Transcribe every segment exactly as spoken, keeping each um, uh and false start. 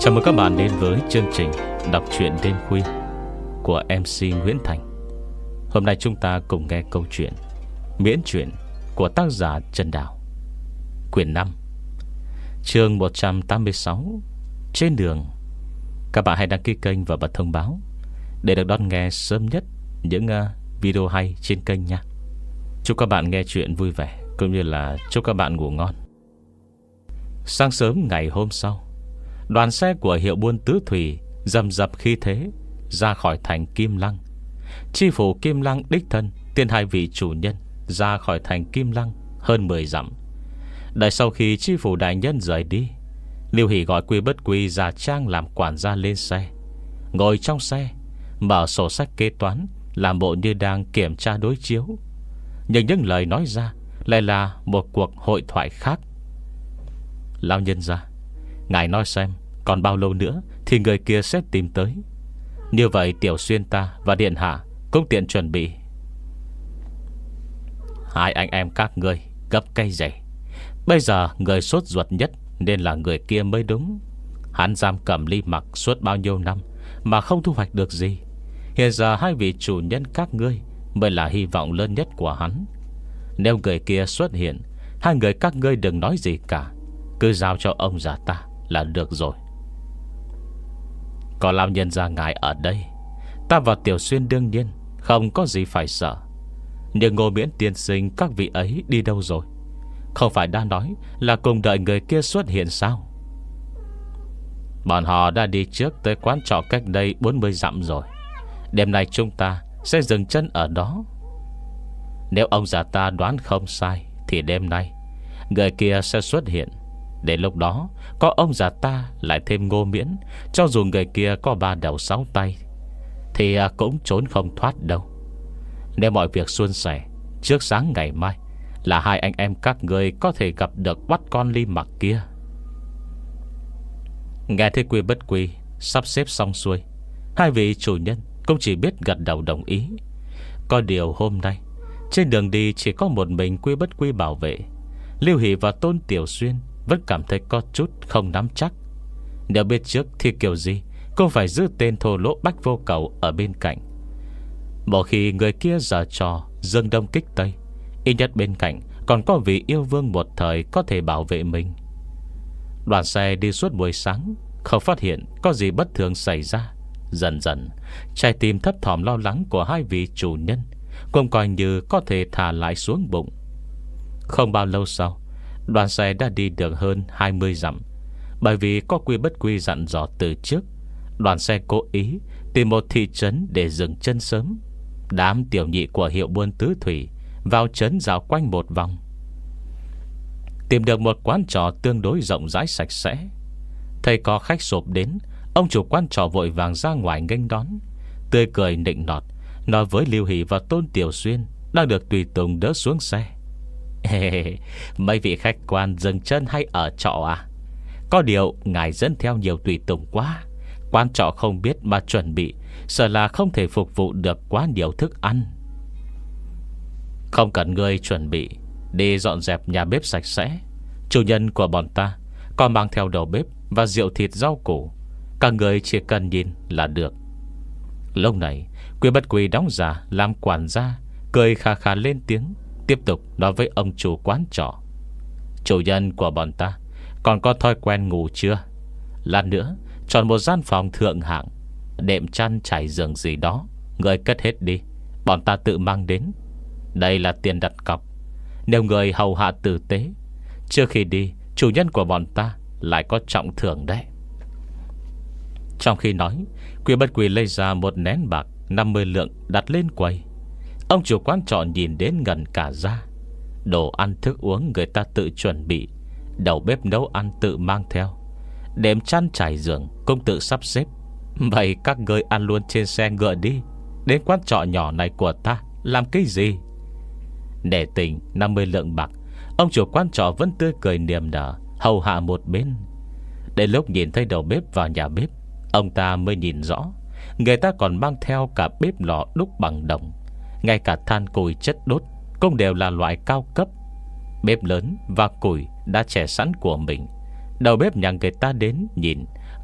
Chào mừng các bạn đến với chương trình đọc truyện đêm khuya của em xê Nguyễn Thành. Hôm nay chúng ta cùng nghe câu chuyện Miễn truyện của tác giả Trần Đào, quyển năm, chương một trăm tám mươi sáu, Trên đường. Các bạn hãy đăng ký kênh và bật thông báo để được đón nghe sớm nhất những uh, video hay trên kênh nha. Chúc các bạn nghe chuyện vui vẻ, cũng như là chúc các bạn ngủ ngon. Sáng sớm ngày hôm sau, đoàn xe của hiệu buôn Tứ Thủy rầm rập khí thế ra khỏi thành Kim Lăng. Chi phủ Kim Lăng đích thân tiên hai vị chủ nhân ra khỏi thành Kim Lăng hơn mười dặm. Đợi sau khi chi phủ đại nhân rời đi, Lưu Hỷ gọi Quy Bất Quy ra trang làm quản gia lên xe, ngồi trong xe mở sổ sách kế toán, làm bộ như đang kiểm tra đối chiếu. Nhưng những lời nói ra lại là một cuộc hội thoại khác. Lão nhân gia, ngài nói xem còn bao lâu nữa thì người kia sẽ tìm tới. Như vậy Tiểu Xuyên ta và Điện Hạ cũng tiện chuẩn bị. Hai anh em các ngươi gấp cây dày. Bây giờ người sốt ruột nhất nên là người kia mới đúng. Hắn giam cầm Ly Mặc suốt bao nhiêu năm mà không thu hoạch được gì. Hiện giờ hai vị chủ nhân các ngươi mới là hy vọng lớn nhất của hắn. Nếu người kia xuất hiện, hai người các ngươi đừng nói gì cả, cứ giao cho ông già ta là được rồi. Có lão nhân gia ngài ở đây, ta và Tiểu Xuyên đương nhiên không có gì phải sợ. Nhưng Ngô Miễn tiên sinh các vị ấy đi đâu rồi? Không phải đã nói là cùng đợi người kia xuất hiện sao? Bọn họ đã đi trước tới quán trọ cách đây bốn mươi dặm rồi. Đêm nay chúng ta sẽ dừng chân ở đó. Nếu ông già ta đoán không sai thì đêm nay người kia sẽ xuất hiện. Đến lúc đó có ông già ta lại thêm Ngô Miễn, cho dù người kia có ba đầu sáu tay thì cũng trốn không thoát đâu. Nếu mọi việc suôn sẻ, trước sáng ngày mai là hai anh em các người có thể gặp được bắt con Ly Mặc kia. Nghe thấy Quy Bất Quy sắp xếp xong xuôi, hai vị chủ nhân cũng chỉ biết gật đầu đồng ý. Có điều hôm nay trên đường đi chỉ có một mình Quy Bất Quy bảo vệ. Lưu Hỷ và Tôn Tiểu Xuyên vẫn cảm thấy có chút không nắm chắc. Nếu biết trước thì kiểu gì cũng phải giữ tên thô lỗ Bách Vô Cầu ở bên cạnh. Một khi người kia giở trò dương đông kích tây, ít nhất bên cạnh còn có vị yêu vương một thời có thể bảo vệ mình. Đoàn xe đi suốt buổi sáng, không phát hiện có gì bất thường xảy ra. Dần dần trái tim thấp thỏm lo lắng của hai vị chủ nhân cũng coi như có thể thả lại xuống bụng. Không bao lâu sau, đoàn xe đã đi được hơn hai mươi dặm. Bởi vì có Quy Bất Quy dặn dò từ trước, đoàn xe cố ý tìm một thị trấn để dừng chân sớm. Đám tiểu nhị của hiệu buôn Tứ Thủy vào trấn dạo quanh một vòng, tìm được một quán trọ tương đối rộng rãi sạch sẽ. Thấy có khách sộp đến, ông chủ quán trọ vội vàng ra ngoài nghênh đón, tươi cười nịnh nọt, nói với Lưu Hỷ và Tôn Tiểu Xuyên đang được tùy tùng đỡ xuống xe. Mấy vị khách quan dừng chân hay ở trọ à? Có điều ngài dẫn theo nhiều tùy tùng quá, quán trọ không biết mà chuẩn bị, sợ là không thể phục vụ được quá nhiều thức ăn. Không cần ngươi chuẩn bị, đi dọn dẹp nhà bếp sạch sẽ. Chủ nhân của bọn ta còn mang theo đầu bếp và rượu thịt rau củ, các người chỉ cần nhìn là được. Lúc này Quy Bất Quy đóng giả làm quản gia, cười khà khà lên tiếng, tiếp tục nói với ông chủ quán trọ. Chủ nhân của bọn ta còn có thói quen ngủ chưa? Lát nữa chọn một gian phòng thượng hạng, đệm chăn trải giường gì đó người cất hết đi, bọn ta tự mang đến. Đây là tiền đặt cọc. Nếu người hầu hạ tử tế, trước khi đi chủ nhân của bọn ta lại có trọng thưởng đấy. Trong khi nói, Quy Bất Quy lấy ra một nén bạc năm mươi lượng đặt lên quầy. Ông chủ quán trọ nhìn đến ngẩn cả ra. Đồ ăn thức uống người ta tự chuẩn bị, đầu bếp nấu ăn tự mang theo, đệm chăn trải giường cũng tự sắp xếp. Vậy các ngươi ăn luôn trên xe ngựa đi, đến quán trọ nhỏ này của ta làm cái gì? Để tình năm mươi lượng bạc, ông chủ quán trọ vẫn tươi cười niềm nở hầu hạ một bên. Đến lúc nhìn thấy đầu bếp vào nhà bếp, ông ta mới nhìn rõ, người ta còn mang theo cả bếp lò đúc bằng đồng. Ngay cả than củi chất đốt cũng đều là loại cao cấp. Bếp lớn và củi đã chẻ sẵn của mình. Đầu bếp nhà người ta đến nhìn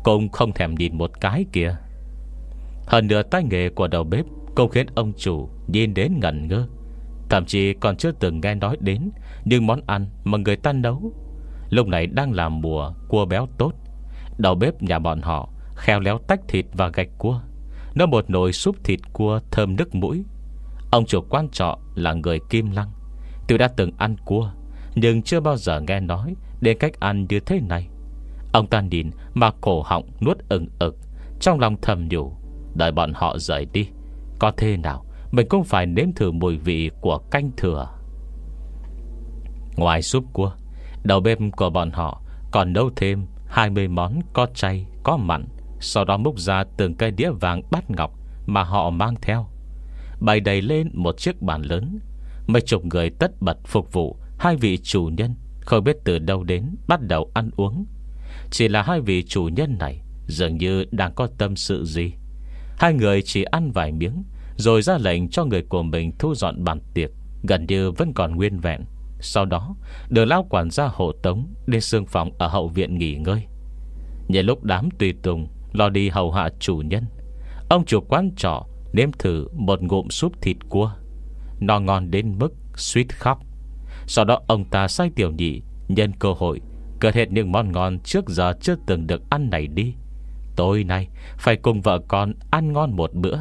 cũng không thèm nhìn một cái kìa. Hơn nữa tay nghề của đầu bếp cũng khiến ông chủ nhìn đến ngẩn ngơ. Thậm chí còn chưa từng nghe nói đến những món ăn mà người ta nấu. Lúc này đang là mùa cua béo tốt. Đầu bếp nhà bọn họ khéo léo tách thịt và gạch cua, nấu một nồi súp thịt cua thơm nức mũi. Ông chủ quán trọ là người Kim Lăng, tuy đã từng ăn cua nhưng chưa bao giờ nghe nói đến cách ăn như thế này. Ông ta nhìn mà cổ họng nuốt ừng ực, trong lòng thầm nhủ, đợi bọn họ rời đi, có thế nào mình cũng phải nếm thử mùi vị của canh thừa. Ngoài súp cua, đầu bếp của bọn họ còn nấu thêm hai mươi món có chay, có mặn. Sau đó múc ra từng cây đĩa vàng bát ngọc mà họ mang theo, bày đầy lên một chiếc bàn lớn. Mấy chục người tất bật phục vụ hai vị chủ nhân, không biết từ đâu đến bắt đầu ăn uống. Chỉ là hai vị chủ nhân này dường như đang có tâm sự gì. Hai người chỉ ăn vài miếng rồi ra lệnh cho người của mình thu dọn bàn tiệc, gần như vẫn còn nguyên vẹn. Sau đó được lão quản gia hộ tống đến xương phòng ở hậu viện nghỉ ngơi. Nhờ lúc đám tùy tùng lo đi hầu hạ chủ nhân, ông chủ quán trọ nếm thử một ngụm súp thịt cua. Nó ngon đến mức suýt khóc. Sau đó ông ta sai tiểu nhị nhân cơ hội cất hết những món ngon trước giờ chưa từng được ăn này đi. Tối nay phải cùng vợ con ăn ngon một bữa.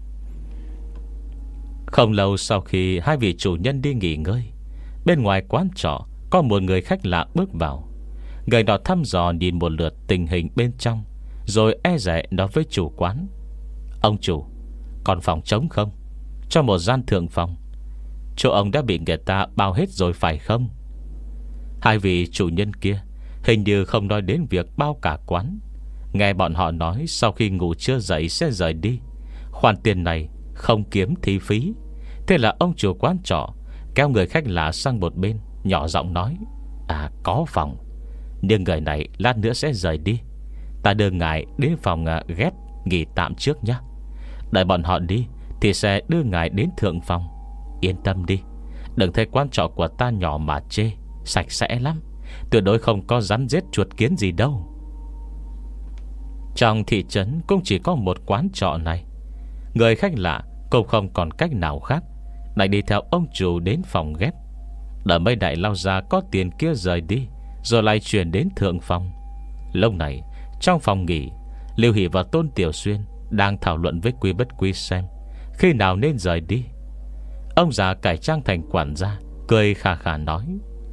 Không lâu sau khi hai vị chủ nhân đi nghỉ ngơi, bên ngoài quán trọ có một người khách lạ bước vào. Người đó thăm dò nhìn một lượt tình hình bên trong, rồi e dè nói với chủ quán: ông chủ, còn phòng trống không? Cho một gian thượng phòng. Chỗ ông đã bị người ta bao hết rồi phải không? Hai vị chủ nhân kia hình như không nói đến việc bao cả quán. Nghe bọn họ nói sau khi ngủ chưa dậy sẽ rời đi. Khoản tiền này không kiếm thì phí. Thế là ông chủ quán trọ kéo người khách lạ sang một bên, nhỏ giọng nói: à, có phòng, nhưng người này lát nữa sẽ rời đi. Ta đưa ngài đến phòng ghép nghỉ tạm trước nhé. Đợi bọn họ đi thì sẽ đưa ngài đến thượng phòng. Yên tâm đi, đừng thấy quán trọ của ta nhỏ mà chê, sạch sẽ lắm, tuyệt đối không có rắn rết chuột kiến gì đâu. Trong thị trấn cũng chỉ có một quán trọ này. Người khách lạ cũng không còn cách nào khác, lại đi theo ông chủ đến phòng ghép. Đợi mấy đại lao ra có tiền kia rời đi, rồi lại chuyển đến thượng phòng. Lúc này trong phòng nghỉ, Lưu Hỷ và Tôn Tiểu Xuyên đang thảo luận với Quy Bất Quy xem khi nào nên rời đi. Ông già cải trang thành quản gia cười khà khà nói: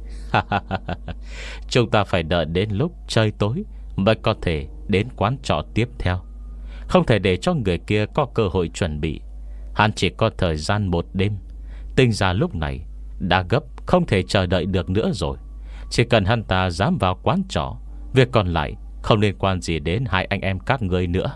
chúng ta phải đợi đến lúc trời tối mới có thể đến quán trọ tiếp theo. Không thể để cho người kia có cơ hội chuẩn bị. Hắn chỉ có thời gian một đêm. Tinh ra lúc này đã gấp, không thể chờ đợi được nữa rồi. Chỉ cần hắn ta dám vào quán trọ, việc còn lại không liên quan gì đến hai anh em các ngươi nữa.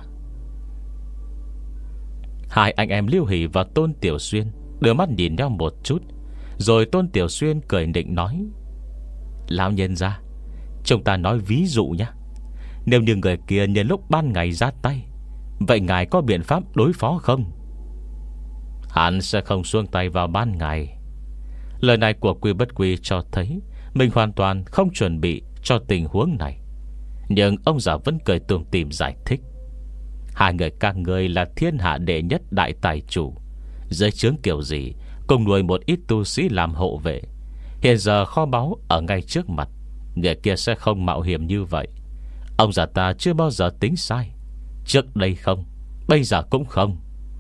Hai anh em Lưu Hỷ và Tôn Tiểu Xuyên đưa mắt nhìn nhau một chút, rồi Tôn Tiểu Xuyên cười định nói: lão nhân gia, chúng ta nói ví dụ nhé. Nếu như người kia nhân lúc ban ngày ra tay, vậy ngài có biện pháp đối phó không? Hắn sẽ không xuông tay vào ban ngày. Lời này của Quy Bất Quy cho thấy mình hoàn toàn không chuẩn bị cho tình huống này. Nhưng ông già vẫn cười tủm tỉm giải thích: hai người các ngươi là thiên hạ đệ nhất đại tài chủ, dưới trướng kiểu gì cùng nuôi một ít tu sĩ làm hộ vệ. Hiện giờ kho báu ở ngay trước mặt, người kia sẽ không mạo hiểm như vậy. Ông già ta chưa bao giờ tính sai. Trước đây không, bây giờ cũng không.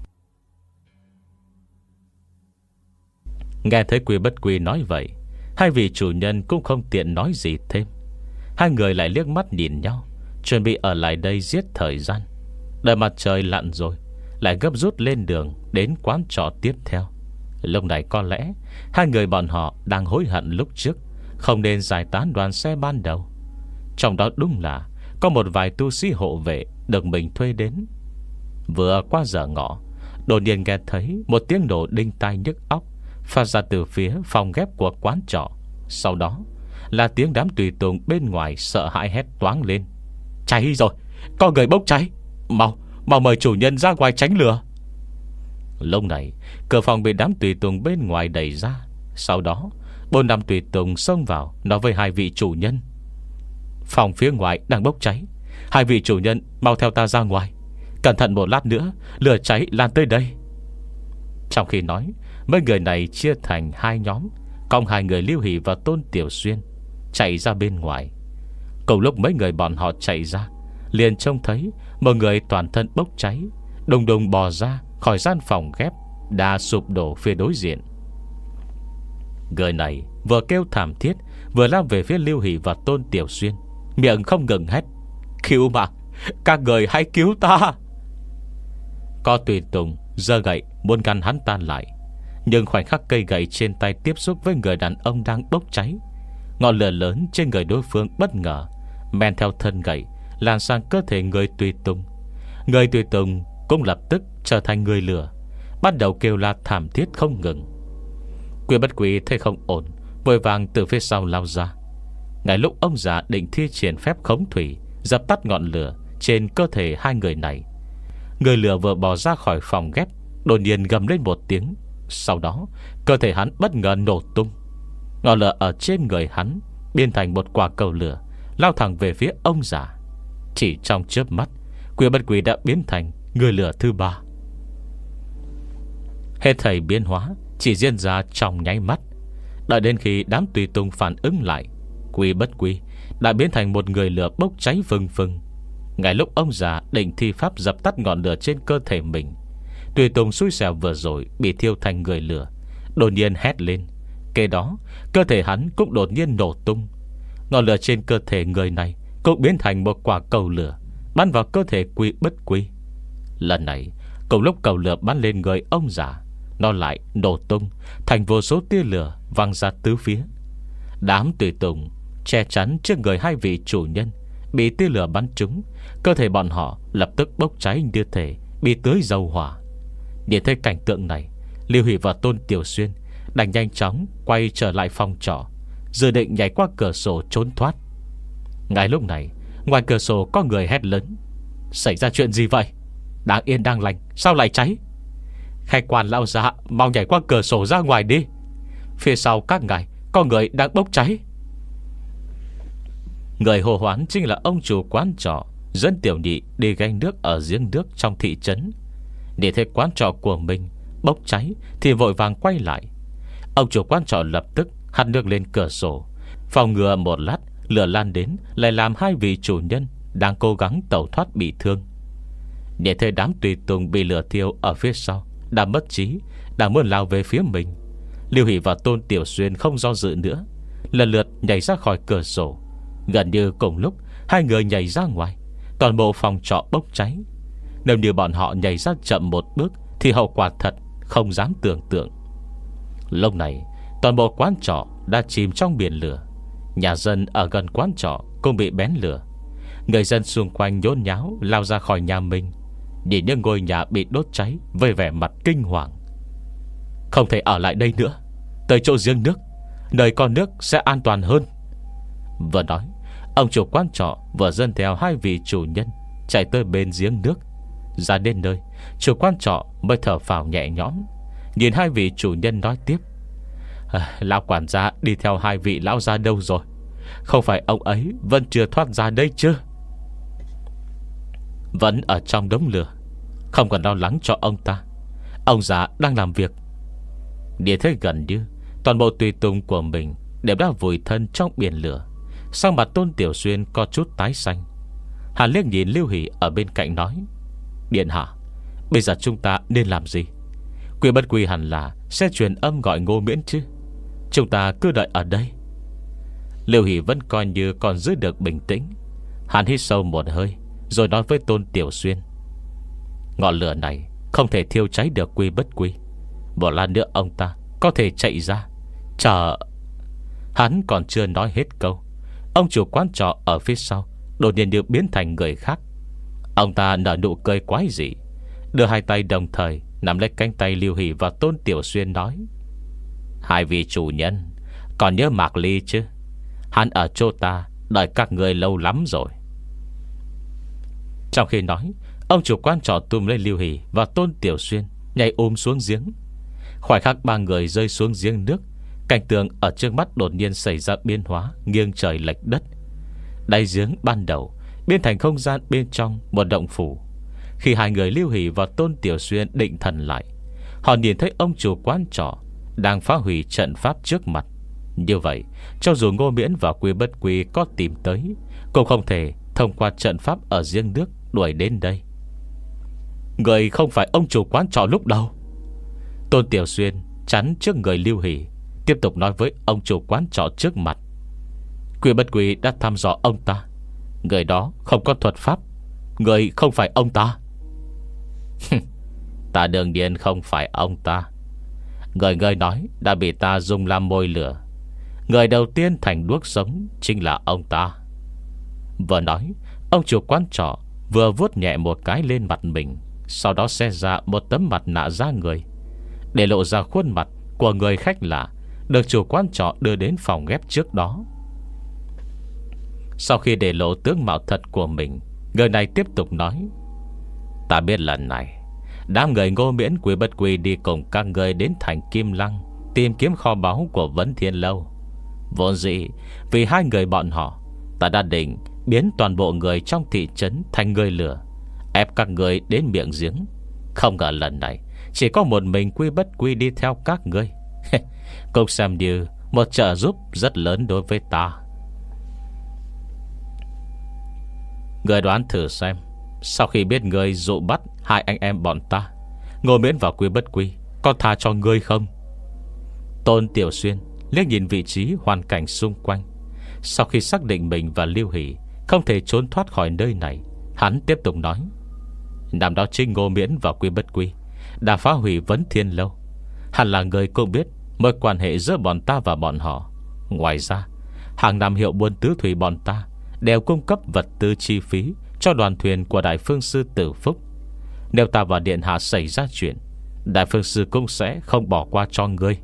Nghe thấy Quy Bất Quy nói vậy, hai vị chủ nhân cũng không tiện nói gì thêm. Hai người lại liếc mắt nhìn nhau, chuẩn bị ở lại đây giết thời gian. Đợi mặt trời lặn rồi, lại gấp rút lên đường đến quán trọ tiếp theo. Lúc này có lẽ hai người bọn họ đang hối hận lúc trước không nên giải tán đoàn xe ban đầu. Trong đó đúng là có một vài tu sĩ hộ vệ được mình thuê đến. Vừa qua giờ ngọ, đột nhiên nghe thấy một tiếng nổ đinh tai nhức óc phát ra từ phía phòng ghép của quán trọ. Sau đó là tiếng đám tùy tùng bên ngoài sợ hãi hét toáng lên: cháy rồi, có người bốc cháy, mau, mau mời chủ nhân ra ngoài tránh lửa. Lúc này cửa phòng bị đám tùy tùng bên ngoài đẩy ra. Sau đó bốn năm tùy tùng xông vào nói với hai vị chủ nhân: phòng phía ngoài đang bốc cháy, Hai vị chủ nhân mau theo ta ra ngoài, cẩn thận một lát nữa lửa cháy lan tới đây. Trong khi nói, mấy người này chia thành hai nhóm, cong hai người Lưu Hỷ và Tôn Tiểu Xuyên chạy ra bên ngoài. Cùng lúc mấy người bọn họ chạy ra, liền trông thấy một người toàn thân bốc cháy đùng đùng bò ra khỏi gian phòng ghép đã sụp đổ phía đối diện. Người này vừa kêu thảm thiết, vừa lao về phía Lưu Hỷ và Tôn Tiểu Xuyên, miệng không ngừng hét: cứu mạng, các người hãy cứu ta. Có tùy tùng giơ gậy muốn ngăn hắn ta lại, nhưng khoảnh khắc cây gậy trên tay tiếp xúc với người đàn ông đang bốc cháy, ngọn lửa lớn trên người đối phương bất ngờ men theo thân gậy lan sang cơ thể người tùy tùng. Người tùy tùng cũng lập tức trở thành người lửa, bắt đầu kêu la thảm thiết không ngừng. Quy Bất Quy thấy không ổn, vội vàng từ phía sau lao ra. Ngay lúc ông già định thi triển phép khống thủy dập tắt ngọn lửa trên cơ thể hai người này, người lửa vừa bò ra khỏi phòng ghép đột nhiên gầm lên một tiếng. Sau đó cơ thể hắn bất ngờ nổ tung. Ngọn lửa ở trên người hắn biến thành một quả cầu lửa lao thẳng về phía ông già. Chỉ trong chớp mắt, Quy Bất Quy đã biến thành người lửa thứ ba. Hết thảy biến hóa chỉ diễn ra trong nháy mắt. Đợi đến khi đám tùy tùng phản ứng lại, Quy Bất Quy đã biến thành một người lửa bốc cháy phừng phừng. Ngay lúc ông già định thi pháp dập tắt ngọn lửa trên cơ thể mình, tùy tùng xui xẻo vừa rồi bị thiêu thành người lửa đột nhiên hét lên. Kế đó cơ thể hắn cũng đột nhiên nổ tung. Ngọn lửa trên cơ thể người này cũng biến thành một quả cầu lửa bắn vào cơ thể Quy Bất Quy. Lần này cùng lúc cầu lửa bắn lên người ông già, nó lại nổ tung thành vô số tia lửa văng ra tứ phía. Đám tùy tùng che chắn trước người hai vị chủ nhân bị tia lửa bắn trúng, cơ thể bọn họ lập tức bốc cháy như thể bị tưới dầu hỏa. Nhìn thấy cảnh tượng này, Lưu Hỷ và Tôn Tiểu Xuyên đành nhanh chóng quay trở lại phòng trọ, dự định nhảy qua cửa sổ trốn thoát. Ngay lúc này, ngoài cửa sổ có người hét lớn: xảy ra chuyện gì vậy? Đang yên đang lành sao lại cháy? Khách quan lão già, mau nhảy qua cửa sổ ra ngoài đi, phía sau các ngài có người đang bốc cháy. Người hô hoán chính là ông chủ quán trọ dẫn Tiểu Nhị đi gánh nước ở giếng nước trong thị trấn. Để thấy quán trọ của mình bốc cháy thì vội vàng quay lại. Ông chủ quán trọ lập tức hắt nước lên cửa sổ, phòng ngừa một lát lửa lan đến lại làm hai vị chủ nhân đang cố gắng tẩu thoát bị thương. Để thấy đám tùy tùng bị lửa thiêu ở phía sau đã mất trí, đang muốn lao về phía mình, Lưu Hỷ và Tôn Tiểu Xuyên không do dự nữa, lần lượt nhảy ra khỏi cửa sổ. Gần như cùng lúc hai người nhảy ra ngoài, toàn bộ phòng trọ bốc cháy. Nếu như bọn họ nhảy ra chậm một bước thì hậu quả thật không dám tưởng tượng. Lúc này toàn bộ quán trọ đã chìm trong biển lửa. Nhà dân ở gần quán trọ cũng bị bén lửa. Người dân xung quanh nhốn nháo lao ra khỏi nhà mình, nhìn những ngôi nhà bị đốt cháy với vẻ mặt kinh hoàng. Không thể ở lại đây nữa, tới chỗ giếng nước, nơi có nước sẽ an toàn hơn. Vừa nói, ông chủ quán trọ vừa dẫn theo hai vị chủ nhân chạy tới bên giếng nước. Ra đến nơi, chủ quán trọ mới thở phào nhẹ nhõm, nhìn hai vị chủ nhân nói tiếp: à, lão quản gia đi theo hai vị lão gia đâu rồi? Không phải ông ấy vẫn chưa thoát ra đây chứ? Vẫn ở trong đống lửa, không cần lo lắng cho ông ta, ông già đang làm việc. Địa thế gần như toàn bộ tùy tùng của mình đều đã vùi thân trong biển lửa. Sau mặt Tôn Tiểu Xuyên có chút tái xanh. Hắn liếc nhìn Lưu Hỷ ở bên cạnh nói: điện hạ, bây giờ chúng ta nên làm gì? Quy Bất Quy hẳn là sẽ truyền âm gọi Ngô Miễn chứ. Chúng ta cứ đợi ở đây. Lưu Hỷ vẫn coi như còn giữ được bình tĩnh. Hắn hít sâu một hơi rồi nói với Tôn Tiểu Xuyên: ngọn lửa này không thể thiêu cháy được Quy Bất Quy. Một lát nữa ông ta có thể chạy ra. Chờ. Hắn còn chưa nói hết câu, ông chủ quán trọ ở phía sau đột nhiên được biến thành người khác. Ông ta nở nụ cười quái dị, đưa hai tay đồng thời nắm lấy cánh tay Lưu Hỷ và Tôn Tiểu Xuyên nói: hai vị chủ nhân còn nhớ Mạc Ly chứ? Hắn ở chỗ ta đợi các người lâu lắm rồi. Trong khi nói, ông chủ quán trọ túm lấy Lưu Hỷ và Tôn Tiểu Xuyên nhảy ôm xuống giếng. Khoảnh khắc ba người rơi xuống giếng nước, cảnh tượng ở trước mắt đột nhiên xảy ra biến hóa nghiêng trời lệch đất. Đáy giếng ban đầu biến thành không gian bên trong một động phủ. Khi hai người Lưu Hỷ và Tôn Tiểu Xuyên định thần lại, họ nhìn thấy ông chủ quán trọ đang phá hủy trận pháp trước mặt. Như vậy, cho dù Ngô Miễn và Quy Bất Quy có tìm tới, cũng không thể thông qua trận pháp ở riêng nước đuổi đến đây. Người không phải ông chủ quán trọ lúc đầu. Tôn Tiểu Xuyên chắn trước người Lưu Hỷ, tiếp tục nói với ông chủ quán trọ trước mặt. Quy Bất Quy đã thăm dò ông ta. Người đó không có thuật pháp. Người không phải ông ta. Ta đương nhiên không phải ông ta. Người người nói đã bị ta dùng làm mồi lửa. Người đầu tiên thành đuốc sống chính là ông ta. Vừa nói, ông chủ quán trọ vừa vuốt nhẹ một cái lên mặt mình, sau đó xé ra một tấm mặt nạ da người, để lộ ra khuôn mặt của người khách lạ được chủ quán trọ đưa đến phòng ghép trước đó. Sau khi để lộ tướng mạo thật của mình, người này tiếp tục nói: Ta biết lần này đám người Ngô Miễn, Quy Bất Quy đi cùng các người đến thành Kim Lăng tìm kiếm kho báu của Vấn Thiên Lâu. Vốn dĩ vì hai người bọn họ, ta đã định biến toàn bộ người trong thị trấn thành người lửa, ép các người đến miệng giếng. Không ngờ lần này chỉ có một mình Quy Bất Quy đi theo các ngươi. Cũng xem như một trợ giúp rất lớn đối với ta. Người đoán thử xem, sau khi biết người dụ bắt hai anh em bọn ta, Ngô Miễn và Quy Bất Quy có tha cho ngươi không? Tôn Tiểu Xuyên liếc nhìn vị trí hoàn cảnh xung quanh. Sau khi xác định mình và Lưu Hỷ không thể trốn thoát khỏi nơi này, hắn tiếp tục nói: Năm đó chính Ngô Miễn và Quy Bất Quy đã phá hủy Vấn Thiên Lâu. Hẳn là người cũng biết mối quan hệ giữa bọn ta và bọn họ. Ngoài ra, hàng năm hiệu buôn tứ thủy bọn ta đều cung cấp vật tư chi phí cho đoàn thuyền của Đại Phương Sư Tử Phúc. Nếu ta và Điện Hạ xảy ra chuyện, Đại Phương Sư cũng sẽ không bỏ qua cho ngươi.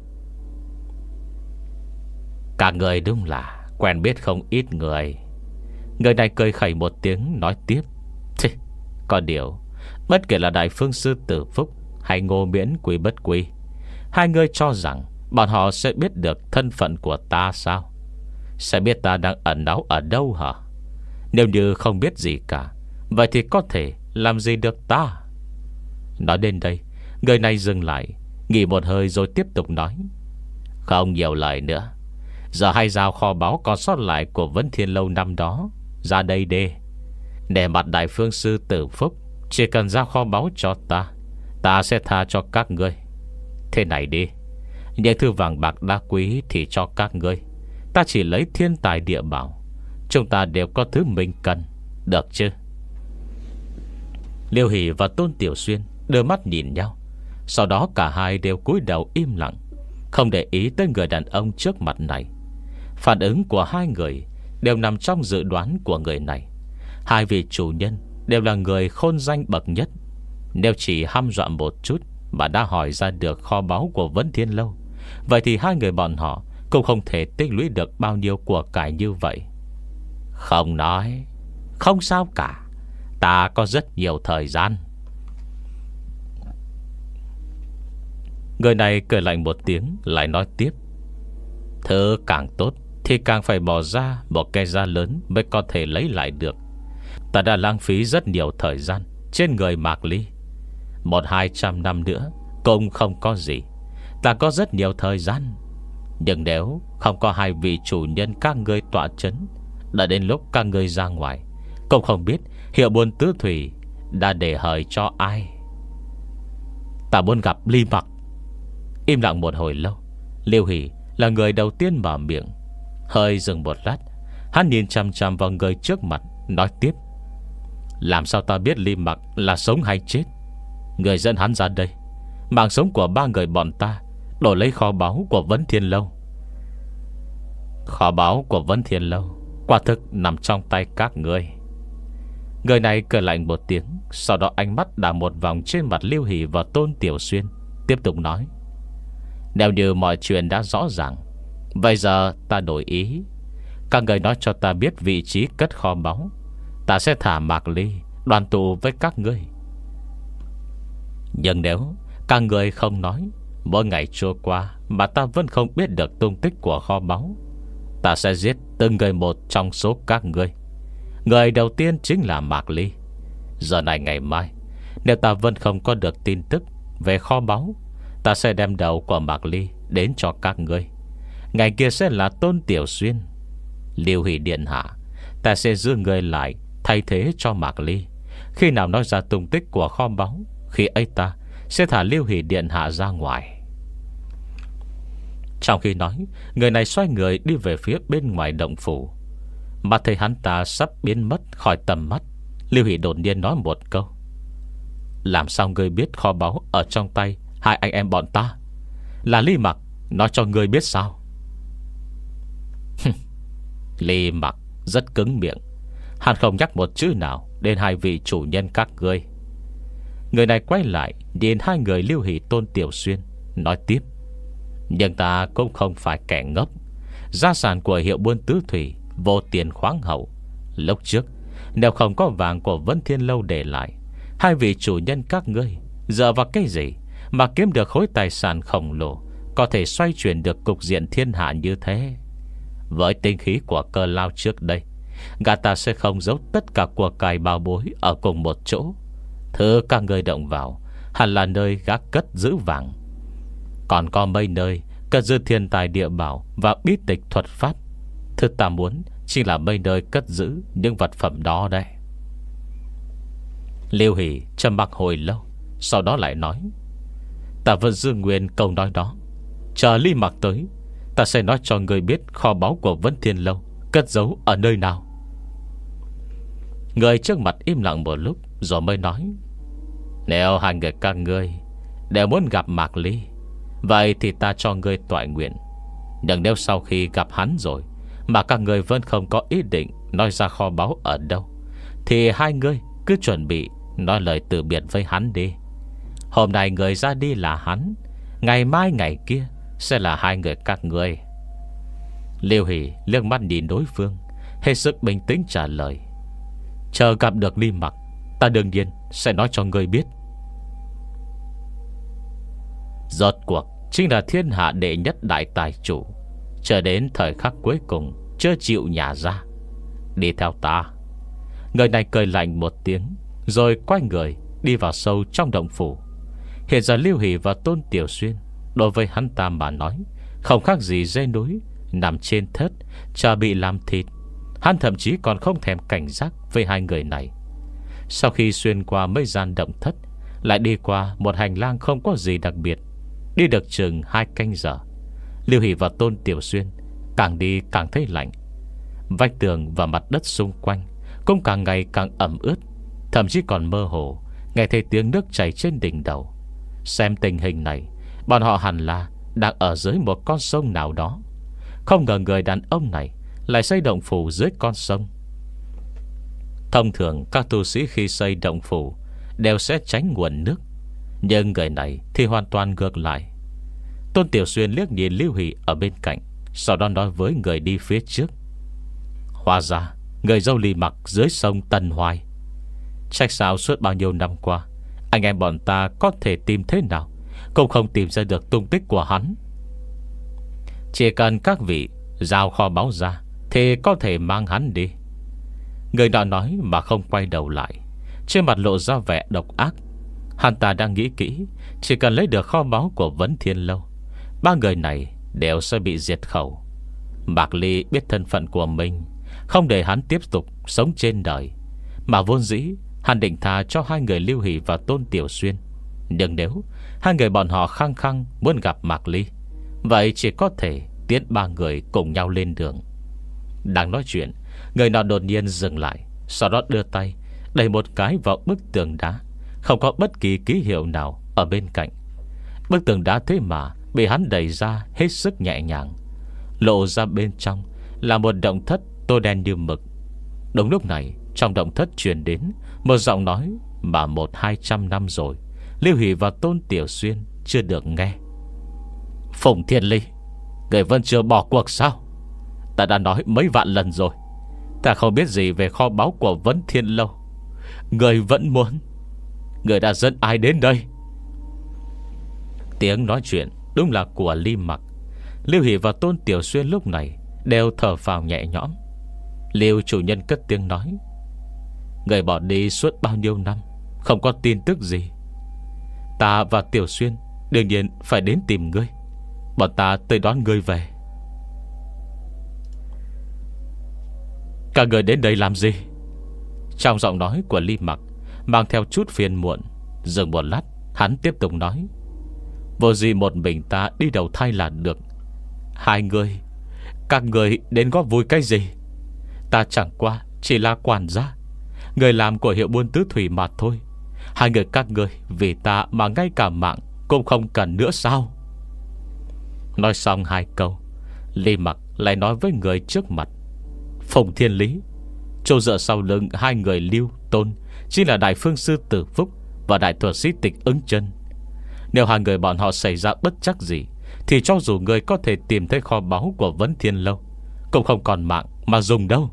Cả người đúng là quen biết không ít người. Người này cười khẩy một tiếng nói tiếp: Thế, có điều bất kể là Đại Phương Sư Tử Phúc hay Ngô Miễn, Quy Bất Quy, hai người cho rằng bọn họ sẽ biết được thân phận của ta sao? Sẽ biết ta đang ẩn náu ở đâu hả? Nếu như không biết gì cả, vậy thì có thể làm gì được ta? Nói đến đây, người này dừng lại, nghỉ một hơi rồi tiếp tục nói: Không nhiều lời nữa. Giờ hãy giao kho báu còn sót lại của Vấn Thiên Lâu năm đó ra đây đi. Để mặt Đại Phương Sư Tử Phúc, chỉ cần giao kho báu cho ta, ta sẽ tha cho các ngươi. Thế này đi, những thứ vàng bạc đá quý thì cho các ngươi, ta chỉ lấy thiên tài địa bảo. Chúng ta đều có thứ mình cần, được chứ? Liêu Hỷ và Tôn Tiểu Xuyên đưa mắt nhìn nhau, sau đó cả hai đều cúi đầu im lặng, không để ý tới người đàn ông trước mặt này. Phản ứng của hai người đều nằm trong dự đoán của người này. Hai vị chủ nhân đều là người khôn danh bậc nhất. Nếu chỉ hăm dọa một chút mà đã hỏi ra được kho báu của Vấn Thiên Lâu, vậy thì hai người bọn họ cũng không thể tích lũy được bao nhiêu của cải như vậy. Không nói, không sao cả, ta có rất nhiều thời gian. Người này cười lạnh một tiếng, lại nói tiếp: Thứ càng tốt thì càng phải bỏ ra một cái giá lớn mới có thể lấy lại được. Ta đã lãng phí rất nhiều thời gian trên người Mạc Ly. Một hai trăm năm nữa cũng không có gì. Ta có rất nhiều thời gian. Nhưng nếu không có hai vị chủ nhân các ngươi tọa chấn, đã đến lúc các ngươi ra ngoài, cũng không biết hiệu buôn tứ thủy đã để hời cho ai. Ta muốn gặp Ly Mặc. Im lặng một hồi lâu, Liêu Hỷ là người đầu tiên mở miệng. Hơi dừng một lát, hắn nhìn chằm chằm vào người trước mặt, nói tiếp: Làm sao ta biết Ly Mặc là sống hay chết? Người dẫn hắn ra đây. Mạng sống của ba người bọn ta đổi lấy kho báu của Vấn Thiên Lâu. Kho báu của Vấn Thiên Lâu quả thực nằm trong tay các ngươi. Người này cười lạnh một tiếng, sau đó ánh mắt đảo một vòng trên mặt Liêu Hỷ và Tôn Tiểu Xuyên, tiếp tục nói: Nếu như mọi chuyện đã rõ ràng, bây giờ ta đổi ý. Các người nói cho ta biết vị trí cất kho báu, ta sẽ thả Mạc Ly đoàn tụ với các ngươi. Nhưng nếu các người không nói, mỗi ngày trôi qua mà ta vẫn không biết được tung tích của kho báu, ta sẽ giết từng người một trong số các ngươi. Người đầu tiên chính là Mạc Ly. Giờ này ngày mai, nếu ta vẫn không có được tin tức về kho báu, ta sẽ đem đầu của Mạc Ly đến cho các ngươi. Ngày kia sẽ là Tôn Tiểu Xuyên. Liêu Hỷ điện hạ, ta sẽ giữ người lại thay thế cho Mạc Ly. Khi nào nói ra tung tích của kho báu, khi ấy ta sẽ thả Liêu Hỷ điện hạ ra ngoài. Trong khi nói, người này xoay người đi về phía bên ngoài động phủ. Mà thấy hắn ta sắp biến mất khỏi tầm mắt, Liêu Hỷ đột nhiên nói một câu: làm sao ngươi biết kho báu ở trong tay hai anh em bọn ta? Là Lý Mặc nói cho ngươi biết sao? Lý Mặc rất cứng miệng, hắn không nhắc một chữ nào đến hai vị chủ nhân các ngươi. Người này quay lại nhìn hai người Liêu Hỷ Tôn Tiểu Xuyên, nói tiếp: nhưng ta cũng không phải kẻ ngốc. Gia sản của hiệu buôn tứ thủy vô tiền khoáng hậu. Lúc trước nếu không có vàng của Vân Thiên Lâu để lại, hai vị chủ nhân các ngươi dựa vào cái gì mà kiếm được khối tài sản khổng lồ, có thể xoay chuyển được cục diện thiên hạ như thế? Với tinh khí của Cơ Lao trước đây, gã ta sẽ không giấu tất cả của cải bao bối ở cùng một chỗ. Thứ các ngươi động vào hẳn là nơi gã cất giữ vàng. Còn có mấy nơi cất giữ thiên tài địa bảo và bí tịch thuật pháp. Thứ ta muốn chính là mấy nơi cất giữ những vật phẩm đó đây. Liêu Hỷ trầm mặc hồi lâu, sau đó lại nói: ta vẫn giữ nguyên câu nói đó. Chờ Lý Mặc tới, ta sẽ nói cho người biết kho báu của Vân Thiên Lâu cất giấu ở nơi nào. Người trước mặt im lặng một lúc rồi mới nói: nếu hai người các ngươi đều muốn gặp Mạc Ly, vậy thì ta cho ngươi toại nguyện. Nhưng nếu sau khi gặp hắn rồi mà các người vẫn không có ý định nói ra kho báu ở đâu, thì hai ngươi cứ chuẩn bị nói lời từ biệt với hắn đi. Hôm nay người ra đi là hắn, ngày mai ngày kia sẽ là hai người các ngươi. Liêu Hỷ liếc mắt nhìn đối phương, hết sức bình tĩnh trả lời: chờ gặp được Lý Mặc, ta đương nhiên sẽ nói cho ngươi biết. Rốt cuộc chính là thiên hạ đệ nhất đại tài chủ, chờ đến thời khắc cuối cùng chưa chịu nhả ra. Đi theo ta. Người này cười lạnh một tiếng, rồi quay người đi vào sâu trong động phủ. Hiện giờ Liêu Hỷ và Tôn Tiểu Xuyên đối với hắn ta mà nói không khác gì dê núi nằm trên thớt chờ bị làm thịt. Hắn thậm chí còn không thèm cảnh giác với hai người này. Sau khi xuyên qua mấy gian động thất, lại đi qua một hành lang không có gì đặc biệt, đi được chừng hai canh giờ, Liêu Hỷ và Tôn Tiểu Xuyên càng đi càng thấy lạnh. Vách tường và mặt đất xung quanh cũng càng ngày càng ẩm ướt, thậm chí còn mơ hồ nghe thấy tiếng nước chảy trên đỉnh đầu. Xem tình hình này, bọn họ hẳn là đang ở dưới một con sông nào đó. Không ngờ người đàn ông này lại xây động phủ dưới con sông. Thông thường các tu sĩ khi xây động phủ đều sẽ tránh nguồn nước, nhưng người này thì hoàn toàn ngược lại. Tôn Tiểu Xuyên liếc nhìn Liêu Hỷ ở bên cạnh, sau đó nói với người đi phía trước: hóa ra người dâu Lý Mặc dưới sông Tân Hoài. Trách sao suốt bao nhiêu năm qua anh em bọn ta có thể tìm thế nào cũng không tìm ra được tung tích của hắn. Chỉ cần các vị giao kho báu ra thì có thể mang hắn đi. Người đó nói mà không quay đầu lại, trên mặt lộ ra vẻ độc ác. Hắn ta đang nghĩ kỹ, chỉ cần lấy được kho báu của Vấn Thiên Lâu, ba người này đều sẽ bị diệt khẩu. Mạc Ly biết thân phận của mình, không để hắn tiếp tục sống trên đời, mà vốn dĩ hắn định tha cho hai người Liêu Hỷ và Tôn Tiểu Xuyên. Nhưng nếu hai người bọn họ khăng khăng muốn gặp Mạc Ly, vậy chỉ có thể tiến ba người cùng nhau lên đường. Đang nói chuyện, người nọ đột nhiên dừng lại, sau đó đưa tay đẩy một cái vào bức tường đá, không có bất kỳ ký hiệu nào ở bên cạnh. Bức tường đá thế mà bị hắn đẩy ra hết sức nhẹ nhàng. Lộ ra bên trong là một động thất tô đen như mực. Đúng lúc này, trong động thất truyền đến một giọng nói mà một hai trăm năm rồi Liêu Hỷ và Tôn Tiểu Xuyên chưa được nghe. Phùng Thiên Ly, người vẫn chưa bỏ cuộc sao? Ta đã nói mấy vạn lần rồi, ta không biết gì về kho báu của Vấn Thiên Lâu. Người vẫn muốn. Người đã dẫn ai đến đây? Tiếng nói chuyện đúng là của Lý Mặc. Liêu Hỷ và Tôn Tiểu Xuyên lúc này đều thở phào nhẹ nhõm. Liêu chủ nhân cất tiếng nói: Người bỏ đi suốt bao nhiêu năm, không có tin tức gì. Ta và Tiểu Xuyên đương nhiên phải đến tìm ngươi. Bọn ta tới đón ngươi về. Các người đến đây làm gì? Trong giọng nói của Ly Mặc mang theo chút phiền muộn. Dừng một lát, hắn tiếp tục nói: vô gì một mình ta đi đầu thai là được. Hai người, các người đến góp vui cái gì? Ta chẳng qua chỉ là quản gia, người làm của hiệu buôn tứ thủy mà thôi. Hai người các người vì ta mà ngay cả mạng cũng không cần nữa sao? Nói xong hai câu, Ly Mặc lại nói với người trước mặt: Phùng Thiên Lý, chỗ dựa sau lưng hai người Lưu Tôn chính là Đại Phương Sư Tử Phúc và Đại Thuật Sĩ Tịch Ứng Chân. Nếu hai người bọn họ xảy ra bất chắc gì, thì cho dù người có thể tìm thấy kho báu của Vấn Thiên Lâu, cũng không còn mạng mà dùng đâu.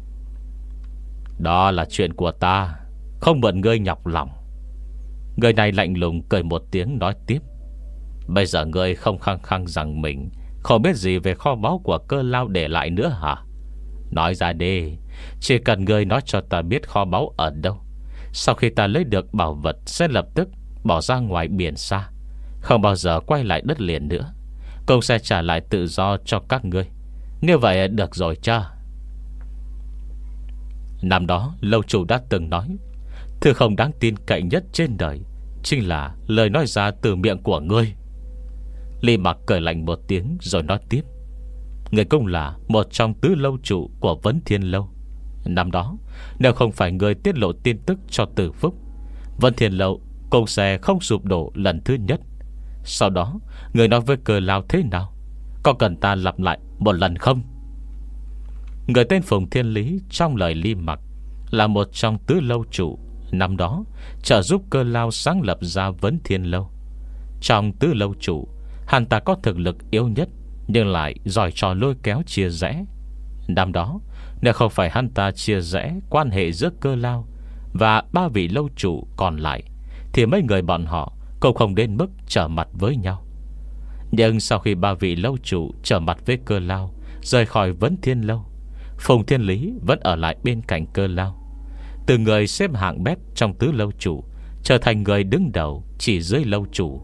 Đó là chuyện của ta, không bận ngươi nhọc lòng. Người này lạnh lùng cười một tiếng nói tiếp: bây giờ ngươi không khăng khăng rằng mình không biết gì về kho báu của Cơ Lao để lại nữa hả? Nói ra đi, chỉ cần ngươi nói cho ta biết kho báu ở đâu. Sau khi ta lấy được bảo vật, sẽ lập tức bỏ ra ngoài biển xa, không bao giờ quay lại đất liền nữa. Cũng sẽ trả lại tự do cho các ngươi. Như vậy được rồi chứ? Năm đó lâu chủ đã từng nói: thứ không đáng tin cậy nhất trên đời chính là lời nói ra từ miệng của ngươi. Lý Mặc cười lạnh một tiếng rồi nói tiếp: ngươi cũng là một trong tứ lâu chủ của Vấn Thiên Lâu. Năm đó nếu không phải ngươi tiết lộ tin tức cho Tử Phúc, Vấn Thiên Lâu cũng sẽ không sụp đổ lần thứ nhất. Sau đó ngươi nói với Cơ Lao thế nào? Có cần ta lặp lại một lần không? Người tên Phùng Thiên Lý trong lời Lý Mặc là một trong tứ lâu chủ năm đó trợ giúp Cơ Lao sáng lập ra Vấn Thiên Lâu. Trong tứ lâu chủ, hắn ta có thực lực yếu nhất, nhưng lại giỏi trò lôi kéo chia rẽ. Năm đó nếu không phải hắn ta chia rẽ quan hệ giữa Cơ Lao và ba vị lâu chủ còn lại, thì mấy người bọn họ cũng không đến mức trở mặt với nhau. Nhưng sau khi ba vị lâu chủ trở mặt với Cơ Lao, rời khỏi Vấn Thiên Lâu, Phùng Thiên Lý vẫn ở lại bên cạnh Cơ Lao, từ người xếp hạng bét trong tứ lâu chủ trở thành người đứng đầu chỉ dưới lâu chủ.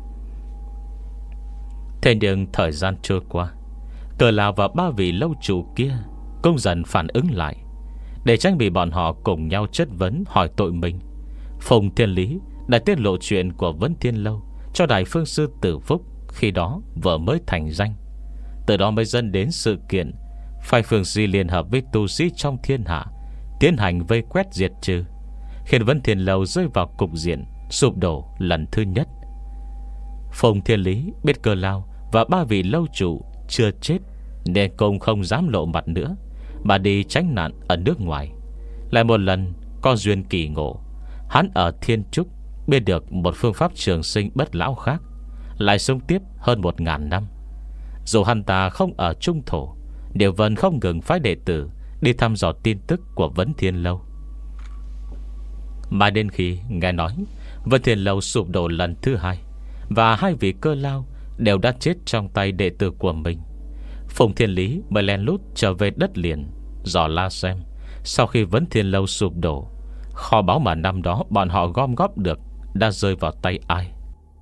Thế nhưng thời gian trôi qua, Cơ Lao và ba vị lâu chủ kia cũng dần phản ứng lại. Để tránh bị bọn họ cùng nhau chất vấn hỏi tội mình, Phùng Thiên Lý đã tiết lộ chuyện của Vấn Thiên Lâu cho Đại Phương Sư Tử Phúc khi đó vừa mới thành danh. Từ đó mới dẫn đến sự kiện phải Phương Di liên hợp với tu sĩ trong thiên hạ tiến hành vây quét diệt trừ, khiến Vấn Thiên Lâu rơi vào cục diện sụp đổ lần thứ nhất. Phùng Thiên Lý biết Cơ Lao và ba vị lâu chủ chưa chết, nên cũng không dám lộ mặt nữa, mà đi tránh nạn ở nước ngoài. Lại một lần có duyên kỳ ngộ, hắn ở Thiên Trúc biết được một phương pháp trường sinh bất lão khác, lại sống tiếp hơn một ngàn năm. Dù hắn ta không ở trung thổ, Điều Vân không ngừng phái đệ tử đi thăm dò tin tức của Vấn Thiên Lâu. Mãi đến khi nghe nói Vấn Thiên Lâu sụp đổ lần thứ hai và hai vị Cơ Lao đều đã chết trong tay đệ tử của mình, Phùng Thiên Lý mới lén lút trở về đất liền, dò la xem sau khi Vấn Thiên Lâu sụp đổ, kho báu mà năm đó bọn họ gom góp được đã rơi vào tay ai.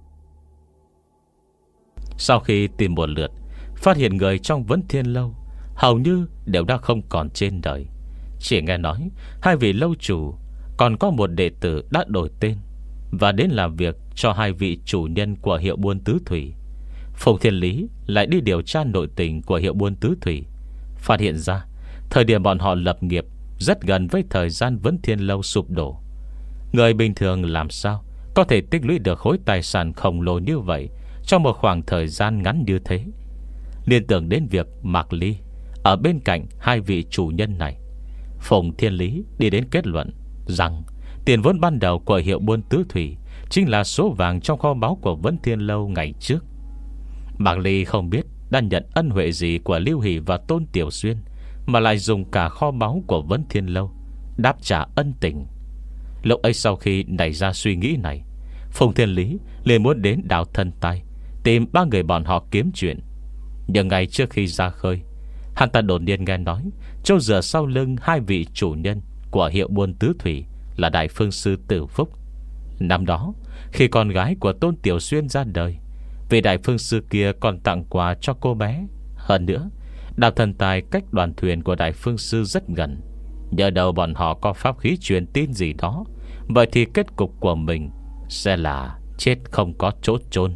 Sau khi tìm một lượt, phát hiện người trong Vấn Thiên Lâu hầu như đều đã không còn trên đời. Chỉ nghe nói hai vị lâu chủ còn có một đệ tử đã đổi tên và đến làm việc cho hai vị chủ nhân của hiệu buôn tứ thủy. Phùng Thiên Lý lại đi điều tra nội tình của hiệu buôn tứ thủy, phát hiện ra thời điểm bọn họ lập nghiệp rất gần với thời gian Vấn Thiên Lâu sụp đổ. Người bình thường làm sao có thể tích lũy được khối tài sản khổng lồ như vậy trong một khoảng thời gian ngắn như thế. Liên tưởng đến việc Mạc Ly ở bên cạnh hai vị chủ nhân này, Phùng Thiên Lý đi đến kết luận rằng tiền vốn ban đầu của hiệu buôn tứ thủy chính là số vàng trong kho báu của Vấn Thiên Lâu ngày trước. Mạc Ly không biết đã nhận ân huệ gì của Lưu Hỷ và Tôn Tiểu Xuyên, mà lại dùng cả kho báu của Vấn Thiên Lâu đáp trả ân tình. Lúc ấy sau khi nảy ra suy nghĩ này, Phùng Thiên Lý liền muốn đến đảo Thân Tai tìm ba người bọn họ kiếm chuyện. Nhưng ngày trước khi ra khơi, hắn ta đột nhiên nghe nói chỗ dựa sau lưng hai vị chủ nhân của hiệu buôn tứ thủy là Đại Phương Sư Tử Phúc. Năm đó, khi con gái của Tôn Tiểu Xuyên ra đời, vị Đại Phương Sư kia còn tặng quà cho cô bé. Hơn nữa, đạo thần tài cách đoàn thuyền của Đại Phương Sư rất gần. Nhờ đầu bọn họ có pháp khí truyền tin gì đó, vậy thì kết cục của mình sẽ là chết không có chỗ chôn.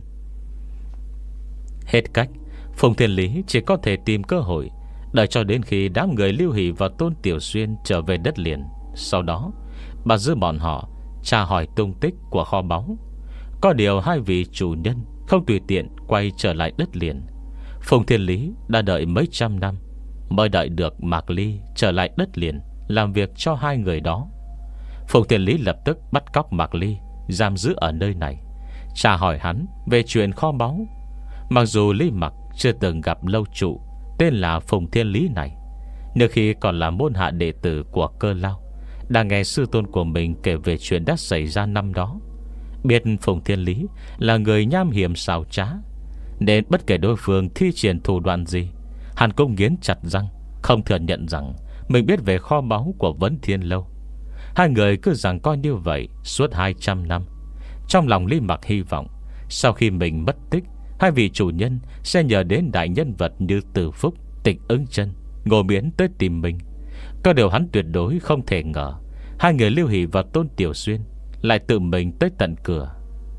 Hết cách, Phùng Thiên Lý chỉ có thể tìm cơ hội đợi cho đến khi đám người Lưu Hỷ và Tôn Tiểu Xuyên trở về đất liền. Sau đó bắt giữ bọn họ, tra hỏi tung tích của kho báu. Có điều hai vị chủ nhân không tùy tiện quay trở lại đất liền. Phùng Thiên Lý đã đợi mấy trăm năm mới đợi được Mạc Ly trở lại đất liền làm việc cho hai người đó. Phùng Thiên Lý lập tức bắt cóc Mạc Ly, giam giữ ở nơi này, tra hỏi hắn về chuyện kho báu. Mặc dù Lý Mặc chưa từng gặp lâu trụ tên là Phùng Thiên Lý này, nhưng khi còn là môn hạ đệ tử của Cơ Lao, đã nghe sư tôn của mình kể về chuyện đã xảy ra năm đó. Biết Phùng Thiên Lý là người nham hiểm xảo trá, nên bất kể đối phương thi triển thủ đoạn gì, hắn cũng nghiến chặt răng, không thừa nhận rằng mình biết về kho báu của Vấn Thiên Lâu. Hai người cứ rằng coi như vậy suốt hai trăm năm. Trong lòng Lý Mặc hy vọng sau khi mình mất tích, hai vị chủ nhân sẽ nhờ đến đại nhân vật như Từ Phúc, Tịch Ứng Chân, Ngô Miễn tới tìm mình. Có điều hắn tuyệt đối không thể ngờ hai người Lưu Hỷ và Tôn Tiểu Xuyên lại tự mình tới tận cửa.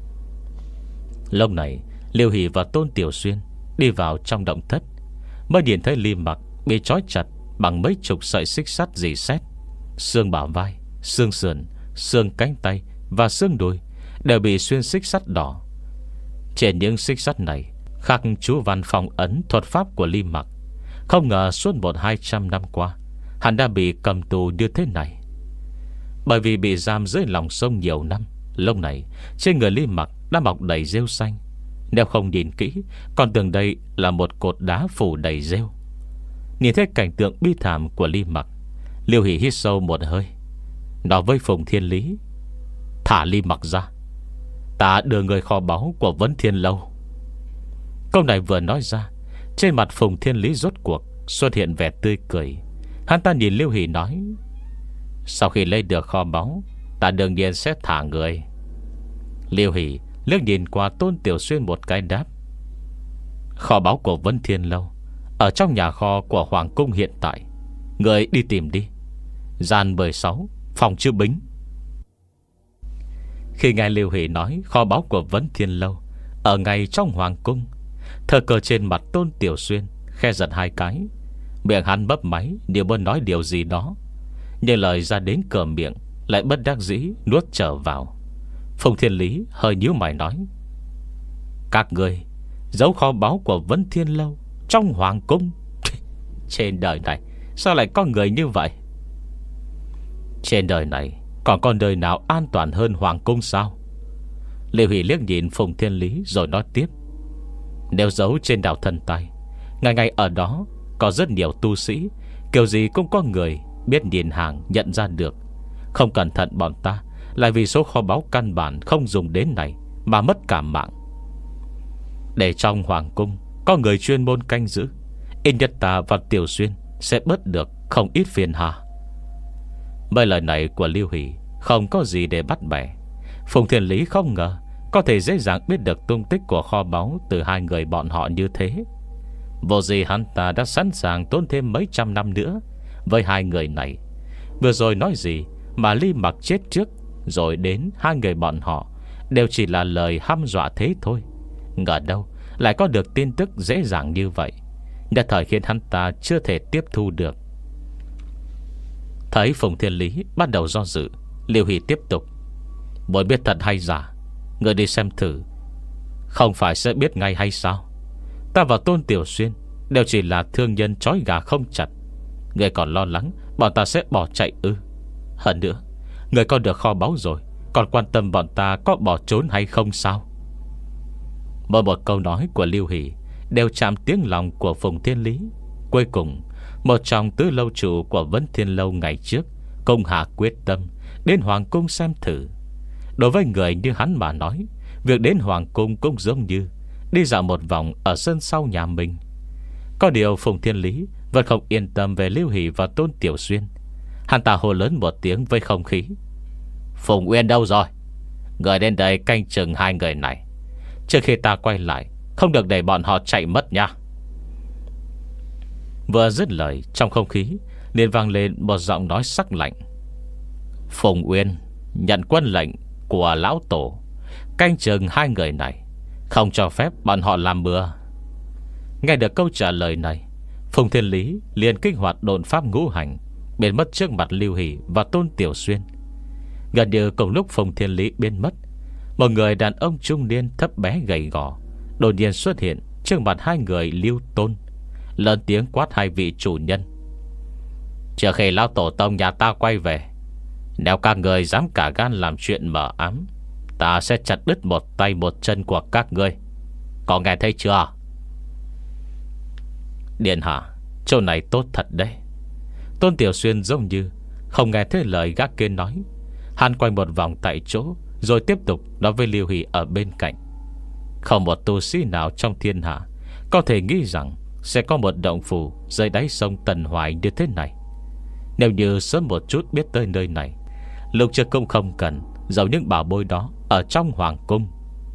Lúc này Lưu Hỷ và Tôn Tiểu Xuyên đi vào trong động thất, mới nhìn thấy Lý Mặc bị trói chặt bằng mấy chục sợi xích sắt rỉ sét. Xương bả vai, xương sườn, xương cánh tay và xương đùi đều bị xuyên xích sắt đỏ. Trên những xích sắt này khắc chú văn phong ấn thuật pháp của Lý Mặc. Không ngờ suốt một hai trăm năm qua hắn đã bị cầm tù như thế này. Bởi vì bị giam dưới lòng sông nhiều năm, lúc này trên người Lý Mặc đã mọc đầy rêu xanh. Nếu không nhìn kỹ, còn tưởng đây là một cột đá phủ đầy rêu. Nhìn thấy cảnh tượng bi thảm của Lý Mặc, Liêu Hỷ hít sâu một hơi, nói với Phùng Thiên Lý: "Thả Lý Mặc ra, ta đưa người kho báu của Vấn Thiên Lâu." Câu này vừa nói ra, trên mặt Phùng Thiên Lý rốt cuộc xuất hiện vẻ tươi cười. Hắn ta nhìn Liêu Hỷ nói: "Sau khi lấy được kho báu, ta đương nhiên sẽ thả người." Liêu Hỷ liếc nhìn qua Tôn Tiểu Xuyên một cái đáp: "Kho báu của Vấn Thiên Lâu ở trong nhà kho của Hoàng Cung hiện tại, người đi tìm đi. Gian mười sáu, phòng Chư Bính." Khi nghe Liêu Hỷ nói kho báu của Vấn Thiên Lâu ở ngay trong Hoàng Cung, thờ cờ trên mặt Tôn Tiểu Xuyên khe giật hai cái. Miệng hắn bấp máy điều muốn nói điều gì đó, nhưng lời ra đến cửa miệng lại bất đắc dĩ nuốt trở vào. Phùng Thiên Lý hơi nhíu mày nói: "Các người giấu kho báu của Vấn Thiên Lâu trong Hoàng Cung? Trên đời này sao lại có người như vậy? Trên đời này còn có nơi nào an toàn hơn Hoàng Cung sao?" Liêu Hỷ liếc nhìn Phùng Thiên Lý rồi nói tiếp: "Nếu giấu trên đảo Thần Tài, ngày ngày ở đó có rất nhiều tu sĩ, kiểu gì cũng có người biết nhìn hàng nhận ra được. Không cẩn thận bọn ta lại vì số kho báu căn bản không dùng đến này mà mất cả mạng. Để trong Hoàng Cung có người chuyên môn canh giữ, ít nhất ta và Tiểu Xuyên sẽ bớt được không ít phiền hà." Mấy lời này của Liêu Hỷ không có gì để bắt bẻ. Phùng Thiên Lý không ngờ có thể dễ dàng biết được tung tích của kho báu từ hai người bọn họ như thế. Vô gì hắn ta đã sẵn sàng tốn thêm mấy trăm năm nữa với hai người này. Vừa rồi nói gì mà Lý Mặc chết trước, rồi đến hai người bọn họ đều chỉ là lời hăm dọa thế thôi. Ngờ đâu lại có được tin tức dễ dàng như vậy, nhất thời khiến hắn ta chưa thể tiếp thu được. Thấy Phùng Thiên Lý bắt đầu do dự, Liêu Hỷ tiếp tục: "Muốn biết thật hay giả, người đi xem thử, không phải sẽ biết ngay hay sao? Ta và Tôn Tiểu Xuyên đều chỉ là thương nhân trói gà không chặt. Người còn lo lắng bọn ta sẽ bỏ chạy ư? Hơn nữa, người có được kho báu rồi, còn quan tâm bọn ta có bỏ trốn hay không sao?" Mỗi một câu nói của Liêu Hỷ đều chạm tiếng lòng của Phùng Thiên Lý. Cuối cùng, một trong tứ lâu chủ của Vấn Thiên Lâu ngày trước cũng hạ quyết tâm đến Hoàng Cung xem thử. Đối với người như hắn mà nói, việc đến Hoàng Cung cũng giống như đi dạo một vòng ở sân sau nhà mình. Có điều Phùng Thiên Lý vẫn không yên tâm về Liêu Hỷ và Tôn Tiểu Xuyên. Hắn ta hô lớn một tiếng với không khí: Phùng Uyên đâu rồi? Người đến đây canh chừng hai người này, trước khi ta quay lại, không được để bọn họ chạy mất nha. Vừa dứt lời, trong không khí liền vang lên một giọng nói sắc lạnh: Phùng Uyên nhận quân lệnh của lão tổ, canh chừng hai người này, không cho phép bọn họ làm bừa. Nghe được câu trả lời này, Phùng Thiên Lý liền kích hoạt độn pháp ngũ hành, biến mất trước mặt Lưu Hỷ và Tôn Tiểu Xuyên. Gần như cùng lúc Phùng Thiên Lý biến mất, một người đàn ông trung niên thấp bé gầy gò đột nhiên xuất hiện trước mặt hai người Lưu Tôn, lớn tiếng quát hai vị chủ nhân: Trước khi lão tổ tông nhà ta quay về, nếu các người dám cả gan làm chuyện mờ ám, ta sẽ chặt đứt một tay một chân của các ngươi. Có nghe thấy chưa? Điện hạ, chỗ này tốt thật đấy. Tôn Tiểu Xuyên giống như không nghe thấy lời gác kia nói. Hắn quanh một vòng tại chỗ, rồi tiếp tục nói với Lưu Hỷ ở bên cạnh: Không một tu sĩ nào trong thiên hạ có thể nghĩ rằng sẽ có một động phủ dưới đáy sông Tần Hoài như thế này. Nếu như sớm một chút biết tới nơi này, lúc trước cũng không cần giấu những bảo bối đó ở trong hoàng cung.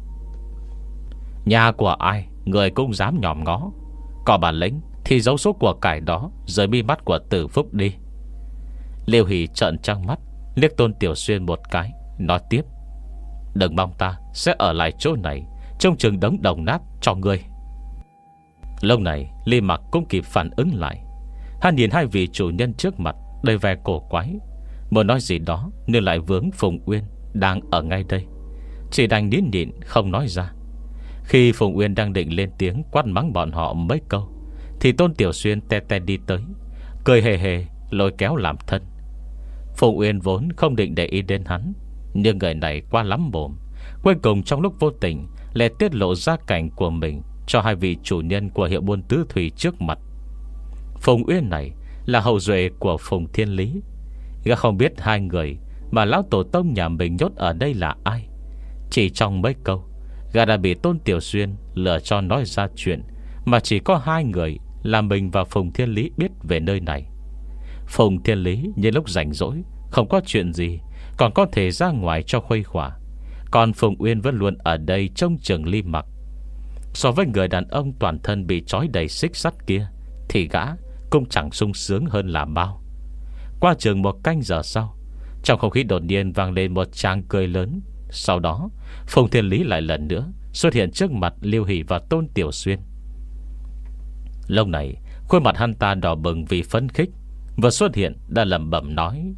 Nhà của ai người cũng dám nhòm ngó, có bản lĩnh thì giấu số của cải đó dưới mi mắt của Tử Phúc đi. Liêu Hỷ trợn trăng mắt, liếc Tôn Tiểu Xuyên một cái, nói tiếp: Đừng mong ta sẽ ở lại chỗ này trông chừng đống đồng nát cho ngươi. Lúc này Lý Mặc cũng kịp phản ứng lại. Hắn nhìn hai vị chủ nhân trước mặt đầy vẻ cổ quái, muốn nói gì đó nhưng lại vướng Phùng Uyên đang ở ngay đây, chỉ đành nín nhịn không nói ra. Khi Phùng Uyên đang định lên tiếng quát mắng bọn họ mấy câu, thì Tôn Tiểu Xuyên te te đi tới, cười hề hề lôi kéo làm thân. Phùng Uyên vốn không định để ý đến hắn, nhưng người này quá lắm mồm, cuối cùng trong lúc vô tình lại tiết lộ gia cảnh của mình cho hai vị chủ nhân của hiệu buôn tứ thủy trước mặt. Phùng Uyên này là hậu duệ của Phùng Thiên Lý. Gã không biết hai người mà lão tổ tông nhà mình nhốt ở đây là ai. Chỉ trong mấy câu, gã đã bị Tôn Tiểu Xuyên lừa cho nói ra chuyện mà chỉ có hai người là mình và Phùng Thiên Lý biết về nơi này. Phùng Thiên Lý như lúc rảnh rỗi, không có chuyện gì, còn có thể ra ngoài cho khuây khỏa, còn Phùng Uyên vẫn luôn ở đây trông chừng Lý Mặc. So với người đàn ông toàn thân bị trói đầy xích sắt kia, thì gã cũng chẳng sung sướng hơn là bao. Qua chừng một canh giờ sau, trong không khí đột nhiên vang lên một tràng cười lớn. Sau đó Phùng Thiên Lý lại lần nữa xuất hiện trước mặt Liêu Hỷ và Tôn Tiểu Xuyên. Lúc này khuôn mặt hắn ta đỏ bừng vì phấn khích, vừa xuất hiện đã lẩm bẩm nói: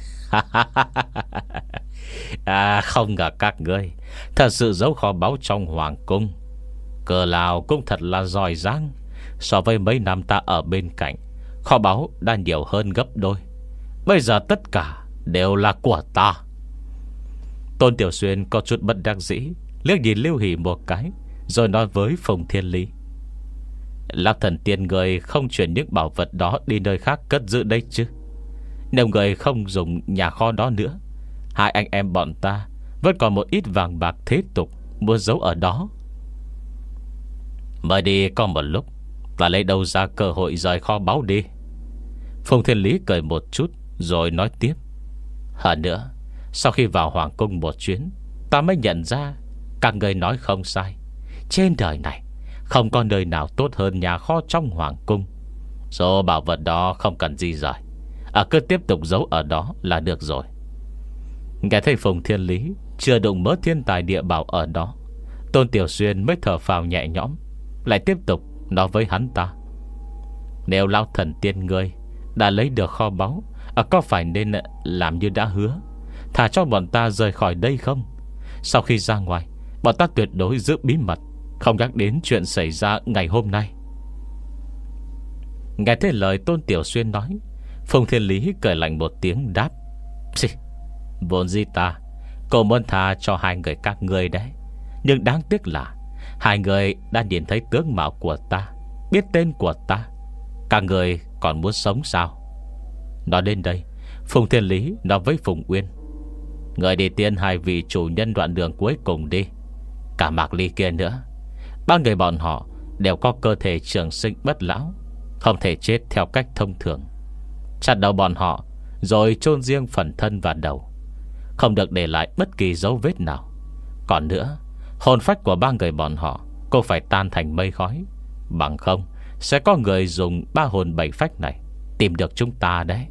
À, không ngờ các ngươi thật sự giấu kho báu trong hoàng cung. Cờ Lào cũng thật là giỏi giang. So với mấy năm ta ở bên cạnh, kho báu đã nhiều hơn gấp đôi. Bây giờ tất cả đều là của ta. Tôn Tiểu Xuyên có chút bất đắc dĩ liếc nhìn Lưu Hỷ một cái, rồi nói với Phùng Thiên Lý: Lão thần tiên người không chuyển những bảo vật đó đi nơi khác cất giữ đây chứ? Nếu người không dùng nhà kho đó nữa, hai anh em bọn ta vẫn còn một ít vàng bạc thế tục muốn giấu ở đó. Mời đi có một lúc, ta lấy đâu ra cơ hội rời kho báu đi. Phùng Thiên Lý cười một chút rồi nói tiếp: Hơn nữa, sau khi vào hoàng cung một chuyến, ta mới nhận ra các người nói không sai. Trên đời này không có nơi nào tốt hơn nhà kho trong hoàng cung. Số bảo vật đó không cần di rời, à, cứ tiếp tục giấu ở đó là được rồi. Nghe thấy Phùng Thiên Lý chưa đụng mớ thiên tài địa bảo ở đó, Tôn Tiểu Xuyên mới thở phào nhẹ nhõm, lại tiếp tục nói với hắn ta: Nếu lão thần tiên ngươi đã lấy được kho báu, à, có phải nên làm như đã hứa, thả cho bọn ta rời khỏi đây không? Sau khi ra ngoài, bọn ta tuyệt đối giữ bí mật, không nhắc đến chuyện xảy ra ngày hôm nay. Nghe thấy lời Tôn Tiểu Xuyên nói, Phùng Thiên Lý cười lạnh một tiếng đáp: Vốn dĩ ta cô muốn tha cho hai người các ngươi đấy, nhưng đáng tiếc là hai người đã nhìn thấy tướng mạo của ta, biết tên của ta. Các người còn muốn sống sao? Nói đến đây, Phùng Thiên Lý nói với Phùng Uyên: Người đi tiên hai vị chủ nhân đoạn đường cuối cùng đi. Cả Mạc Ly kia nữa, ba người bọn họ đều có cơ thể trường sinh bất lão, không thể chết theo cách thông thường. Chặt đầu bọn họ rồi chôn riêng phần thân và đầu, không được để lại bất kỳ dấu vết nào. Còn nữa, hồn phách của ba người bọn họ cũng phải tan thành mây khói, bằng không sẽ có người dùng ba hồn bảy phách này tìm được chúng ta đấy.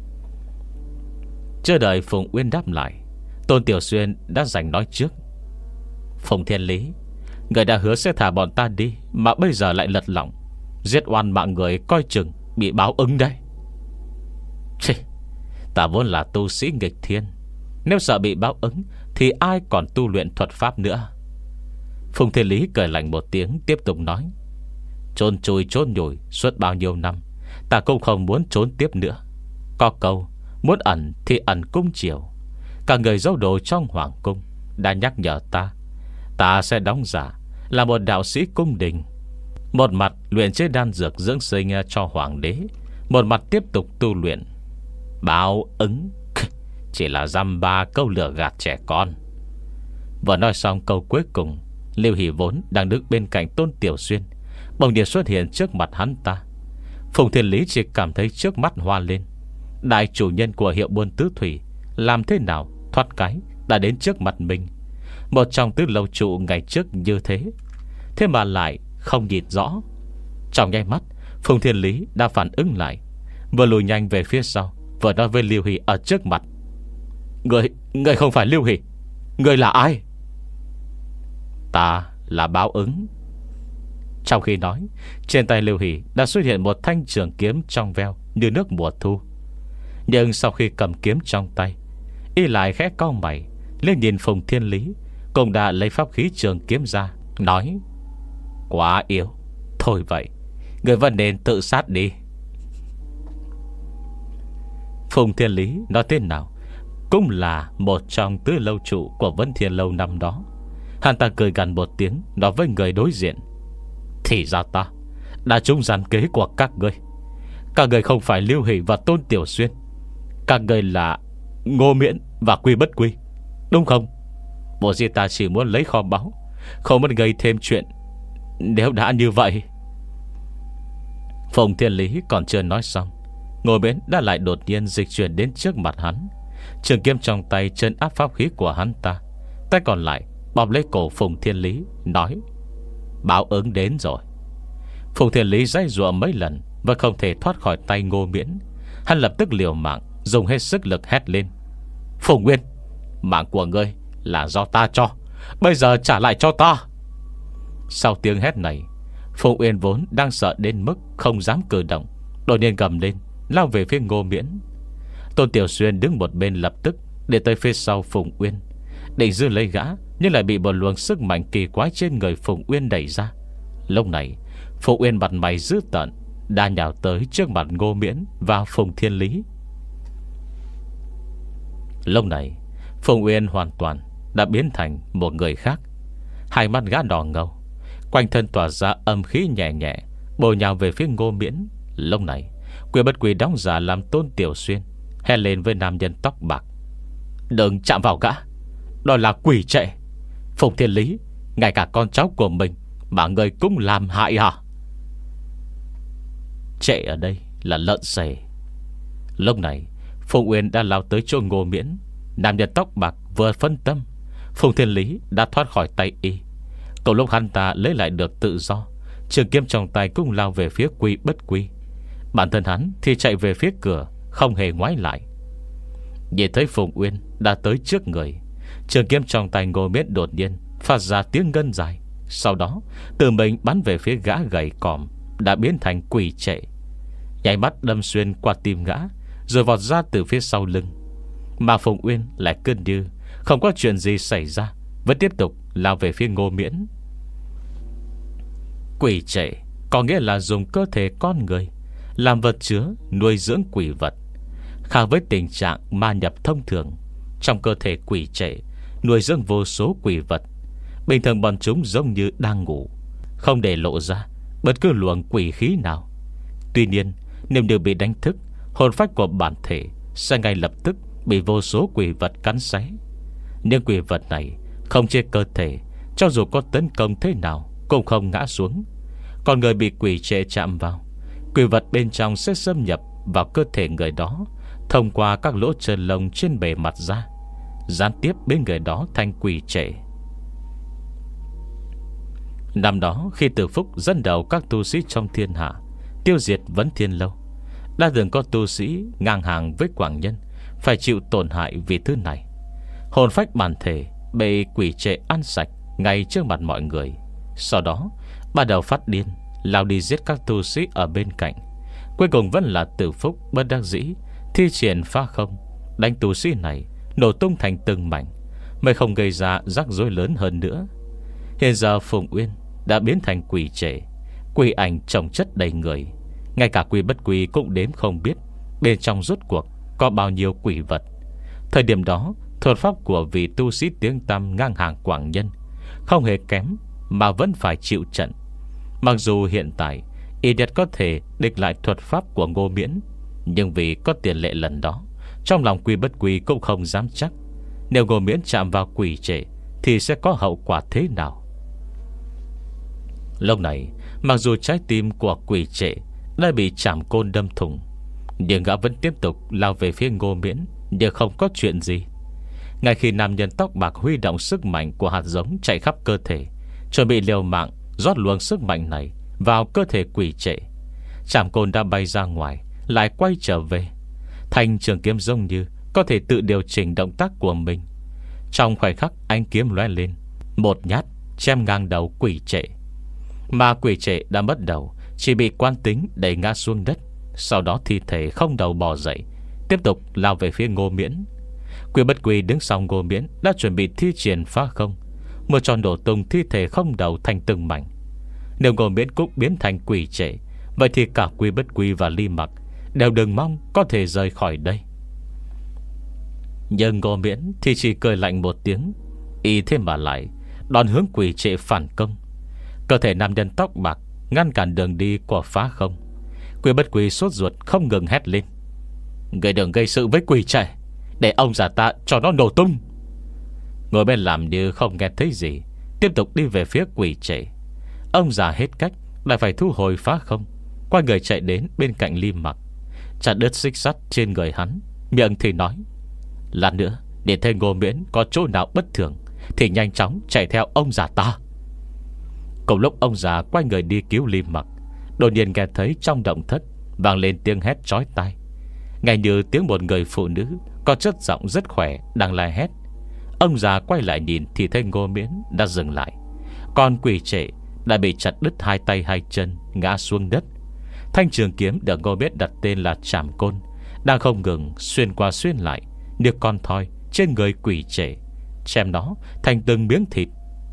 Chưa đợi Phùng Uyên đáp lại, Tôn Tiểu Xuyên đã giành nói trước. Phùng Thiên Lý, người đã hứa sẽ thả bọn ta đi, mà bây giờ lại lật lọng, giết oan mạng người, coi chừng bị báo ứng đấy. Chì, ta vốn là tu sĩ nghịch thiên, nếu sợ bị báo ứng thì ai còn tu luyện thuật pháp nữa. Phùng Thiên Lý cười lạnh một tiếng, tiếp tục nói. Trốn chui trốn nhủi suốt bao nhiêu năm, ta cũng không muốn trốn tiếp nữa. Có câu muốn ẩn thì ẩn cung chiều. Cả người giấu đồ trong hoàng cung đã nhắc nhở ta, ta sẽ đóng giả là một đạo sĩ cung đình, một mặt luyện chế đan dược dưỡng sinh cho hoàng đế, một mặt tiếp tục tu luyện. Báo ứng chỉ là dăm ba câu lừa gạt trẻ con. Vừa nói xong câu cuối cùng, Lưu Hỷ vốn đang đứng bên cạnh Tôn Tiểu Xuyên bỗng nhiên xuất hiện trước mặt hắn ta. Phùng Thiên Lý chỉ cảm thấy trước mắt hoa lên. Đại chủ nhân của hiệu buôn tứ thủy làm thế nào thoát cái đã đến trước mặt mình, một trong tứ lâu trụ ngày trước như thế, thế mà lại không nhìn rõ. Trong nháy mắt, Phùng Thiên Lý đã phản ứng lại, vừa lùi nhanh về phía sau, vừa nói với Lưu Hỷ ở trước mặt. Người, người không phải Lưu Hỷ. Người là ai? Ta là báo ứng. Trong khi nói, trên tay Lưu Hỷ đã xuất hiện một thanh trường kiếm trong veo như nước mùa thu. Nhưng sau khi cầm kiếm trong tay, y lại khẽ cau mày lên nhìn Phùng Thiên Lý, cũng đã lấy pháp khí trường kiếm ra, nói: Quá yếu. Thôi vậy, người vẫn nên tự sát đi. Phùng Thiên Lý nói thế nào cũng là một trong tứ lâu trụ của Vấn Thiên Lâu năm đó. Hắn ta cười gằn một tiếng, nói với người đối diện: Thì ra ta đã trúng gian kế của các ngươi. Các người không phải Lưu Hỷ và Tôn Tiểu Xuyên, các người là Ngô Miễn và Quy Bất Quy, đúng không? Bộ gì ta chỉ muốn lấy kho báu, không muốn gây thêm chuyện. Nếu đã như vậy. Phùng Thiên Lý còn chưa nói xong, Ngô Miễn đã lại đột nhiên dịch chuyển đến trước mặt hắn. Trường kiếm trong tay trấn áp pháp khí của hắn ta, tay còn lại bóp lấy cổ Phùng Thiên Lý, nói: Báo ứng đến rồi. Phùng Thiên Lý giãy giụa mấy lần và không thể thoát khỏi tay Ngô Miễn. Hắn lập tức liều mạng, dùng hết sức lực hét lên: Phùng Nguyên, mạng của ngươi là do ta cho, bây giờ trả lại cho ta. Sau tiếng hét này, Phùng Uyên vốn đang sợ đến mức không dám cử động, đột nhiên gầm lên, lao về phía Ngô Miễn. Tôn Tiểu Xuyên đứng một bên lập tức để tới phía sau Phùng Uyên, định giữ lấy gã, nhưng lại bị một luồng sức mạnh kỳ quái trên người Phùng Uyên đẩy ra. Lúc này Phùng Uyên mặt mày dữ tợn đã nhào tới trước mặt Ngô Miễn và Phùng Thiên Lý. Lúc này Phùng Uyên hoàn toàn đã biến thành một người khác. Hai mắt gã đỏ ngầu, quanh thân tỏa ra âm khí nhẹ nhẹ, bổ nhào về phía Ngô Miễn. Lúc này Quy Bất Quy đóng giả làm Tôn Tiểu Xuyên, hét lên với nam nhân tóc bạc: Đừng chạm vào gã, đó là quỷ trệ. Phùng Thiên Lý, ngay cả con cháu của mình mà người cũng làm hại hả? Trệ ở đây là lợn xề. Lúc này Phùng Uyên đã lao tới chỗ Ngô Miễn. Nam nhân tóc bạc vừa phân tâm, Phùng Thiên Lý đã thoát khỏi tay y. Cùng lúc hắn ta lấy lại được tự do, trường kiếm trong tay cũng lao về phía Quy Bất Quy. Bản thân hắn thì chạy về phía cửa, không hề ngoái lại. Nhìn thấy Phùng Uyên đã tới trước người, trường kiếm trong tay Ngô Miễn đột nhiên phát ra tiếng ngân dài, sau đó tự mình bắn về phía gã gầy còm đã biến thành quỷ trệ, nháy mắt đâm xuyên qua tim gã, rồi vọt ra từ phía sau lưng. Mà Phùng Uyên lại cứ như không có chuyện gì xảy ra, vẫn tiếp tục lao về phía Ngô Miễn. Quỷ trệ có nghĩa là dùng cơ thể con người làm vật chứa nuôi dưỡng quỷ vật, khác với tình trạng ma nhập thông thường. Trong cơ thể quỷ trệ nuôi dưỡng vô số quỷ vật. Bình thường bọn chúng giống như đang ngủ, không để lộ ra bất cứ luồng quỷ khí nào. Tuy nhiên nếu đều bị đánh thức, hồn phách của bản thể sẽ ngay lập tức bị vô số quỷ vật cắn xé. Nhưng quỷ vật này không trên cơ thể, cho dù có tấn công thế nào cũng không ngã xuống. Còn người bị quỷ trệ chạm vào, quỷ vật bên trong sẽ xâm nhập vào cơ thể người đó, thông qua các lỗ chân lông trên bề mặt da, gián tiếp bên người đó thành quỷ trệ. Năm đó khi Từ Phúc dẫn đầu các tu sĩ trong thiên hạ tiêu diệt Vấn Thiên Lâu, đã từng có tu sĩ ngang hàng với Quảng Nhân phải chịu tổn hại vì thứ này. Hồn phách bản thể bị quỷ trệ ăn sạch ngay trước mặt mọi người. Sau đó bắt đầu phát điên, lao đi giết các tu sĩ ở bên cạnh. Cuối cùng vẫn là Từ Phúc bất đắc dĩ thi triển phá không, đánh tu sĩ này nổ tung thành từng mảnh, mới không gây ra rắc rối lớn hơn nữa. Hiện giờ Phùng Uyên đã biến thành quỷ trệ, quỷ ảnh chồng chất đầy người. Ngay cả Quy Bất Quy cũng đếm không biết bên trong rốt cuộc có bao nhiêu quỷ vật. Thời điểm đó, thuật pháp của vị tu sĩ tiếng tăm ngang hàng Quảng Nhân không hề kém, mà vẫn phải chịu trận. Mặc dù hiện tại y điệt có thể địch lại thuật pháp của Ngô Miễn, nhưng vì có tiền lệ lần đó, trong lòng Quy Bất Quy cũng không dám chắc nếu Ngô Miễn chạm vào quỷ trệ thì sẽ có hậu quả thế nào. Lúc này, mặc dù trái tim của quỷ trệ đã bị chạm côn đâm thủng, nhưng gã vẫn tiếp tục lao về phía Ngô Miễn như không có chuyện gì. Ngay khi nam nhân tóc bạc huy động sức mạnh của hạt giống chạy khắp cơ thể, chuẩn bị liều mạng rót luồng sức mạnh này vào cơ thể quỷ trệ, chạm côn đã bay ra ngoài, lại quay trở về. Thanh trường kiếm giống như có thể tự điều chỉnh động tác của mình. Trong khoảnh khắc ánh kiếm lóe lên, một nhát chém ngang đầu quỷ trệ. Mà quỷ trệ đã mất đầu, chỉ bị quan tính đẩy ngã xuống đất. Sau đó thi thể không đầu bò dậy, tiếp tục lao về phía Ngô Miễn. Quy Bất Quy đứng sau Ngô Miễn đã chuẩn bị thi triển phá không, một tròn đổ tung thi thể không đầu thành từng mảnh. Nếu Ngô Miễn cũng biến thành quỷ trệ, vậy thì cả Quy Bất Quy và Ly Mặc đều đừng mong có thể rời khỏi đây. Nhưng Ngô Miễn thì chỉ cười lạnh một tiếng, y thêm mà lại đòn hướng quỷ trệ phản công. Cơ thể nam nhân tóc bạc ngăn cản đường đi của phá không. Quy Bất Quy sốt ruột không ngừng hét lên: người đừng gây sự với quỷ trệ, để ông già ta cho nó nổ tung. Ngồi bên làm như không nghe thấy gì, tiếp tục đi về phía quỷ trệ. Ông già hết cách lại phải thu hồi phá không, quay người chạy đến bên cạnh Ly Mặc, chặt đứt xích sắt trên người hắn, miệng thì nói: lát nữa để thấy Ngô Miễn có chỗ nào bất thường thì nhanh chóng chạy theo ông già ta. Cùng lúc ông già quay người đi cứu Ly Mặc, đột nhiên nghe thấy trong động thất vang lên tiếng hét chói tai, ngay như tiếng một người phụ nữ có chất giọng rất khỏe đang la hét. Ông già quay lại nhìn thì thấy Ngô Miễn đã dừng lại, còn quỷ trệ đã bị chặt đứt hai tay hai chân, ngã xuống đất. Thanh trường kiếm được Ngô Miễn đặt tên là Trảm Côn đang không ngừng xuyên qua xuyên lại như con thoi trên người quỷ trệ, chém nó thành từng miếng thịt.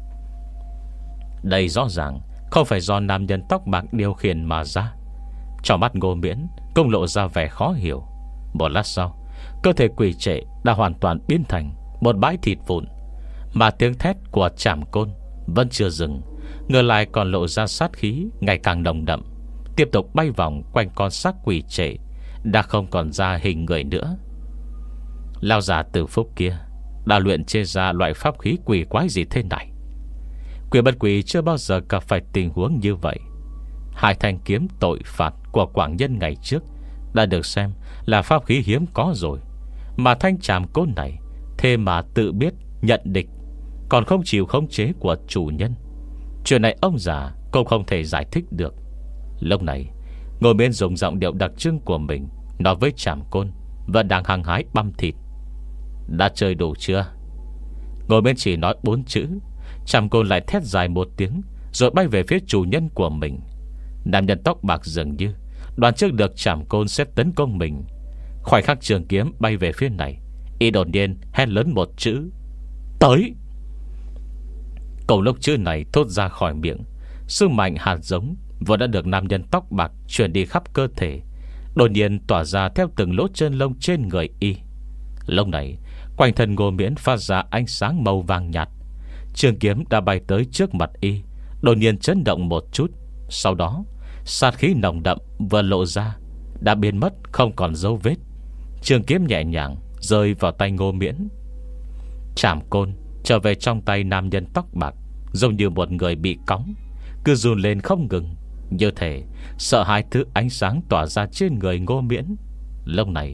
Đây rõ ràng không phải do nam nhân tóc bạc điều khiển mà ra. Trong mắt Ngô Miễn cũng lộ ra vẻ khó hiểu. Một lát sau, cơ thể quỷ trệ đã hoàn toàn biến thành một bãi thịt vụn, mà tiếng thét của Trảm Côn vẫn chưa dừng, ngược lại còn lộ ra sát khí ngày càng nồng đậm, tiếp tục bay vòng quanh con xác quỷ trệ đã không còn ra hình người nữa. Lao già Từ Phúc kia đã luyện chế ra loại pháp khí quỷ quái gì thế này? Quy Bất Quy chưa bao giờ gặp phải tình huống như vậy. Hai thanh kiếm tội phạt của Quảng Nhân ngày trước đã được xem là pháp khí hiếm có rồi, mà thanh Trảm Côn này thế mà tự biết nhận địch, còn không chịu khống chế của chủ nhân. Chuyện này ông già cũng không thể giải thích được. Lúc này Ngô Miễn dùng giọng điệu đặc trưng của mình nói với Trảm Côn vẫn đang hăng hái băm thịt: đã chơi đủ chưa? Ngô Miễn chỉ nói bốn chữ, Trảm Côn lại thét dài một tiếng, rồi bay về phía chủ nhân của mình. Nam nhân tóc bạc dường như đoán trước được Trảm Côn sẽ tấn công mình. Khoảnh khắc trường kiếm bay về phía này, y đột nhiên hét lớn một chữ: tới! Cùng lúc chữ này thốt ra khỏi miệng, sức mạnh hạt giống vừa đã được nam nhân tóc bạc chuyển đi khắp cơ thể đột nhiên tỏa ra theo từng lỗ chân lông trên người y. Lúc này quanh thân Ngô Miễn phát ra ánh sáng màu vàng nhạt. Trường kiếm đã bay tới trước mặt y, đột nhiên chấn động một chút. Sau đó sát khí nồng đậm vừa lộ ra đã biến mất không còn dấu vết. Trường kiếm nhẹ nhàng rơi vào tay Ngô Miễn. Trảm Côn trở về trong tay nam nhân tóc bạc, giống như một người bị cóng, cứ run lên không ngừng, như thể sợ hai thứ ánh sáng tỏa ra trên người Ngô Miễn. Lúc này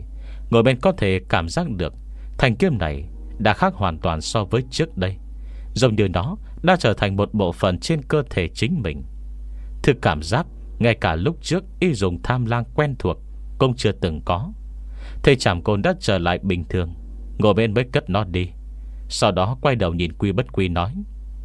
Ngồi bên có thể cảm giác được thanh kiếm này đã khác hoàn toàn so với trước đây, giống như nó đã trở thành một bộ phận trên cơ thể chính mình. Thứ cảm giác ngay cả lúc trước y dùng tham lang quen thuộc cũng chưa từng có. Thầy Trảm Côn đã trở lại bình thường. Ngồi bên mới cất nó đi. Sau đó quay đầu nhìn Quy Bất Quy nói: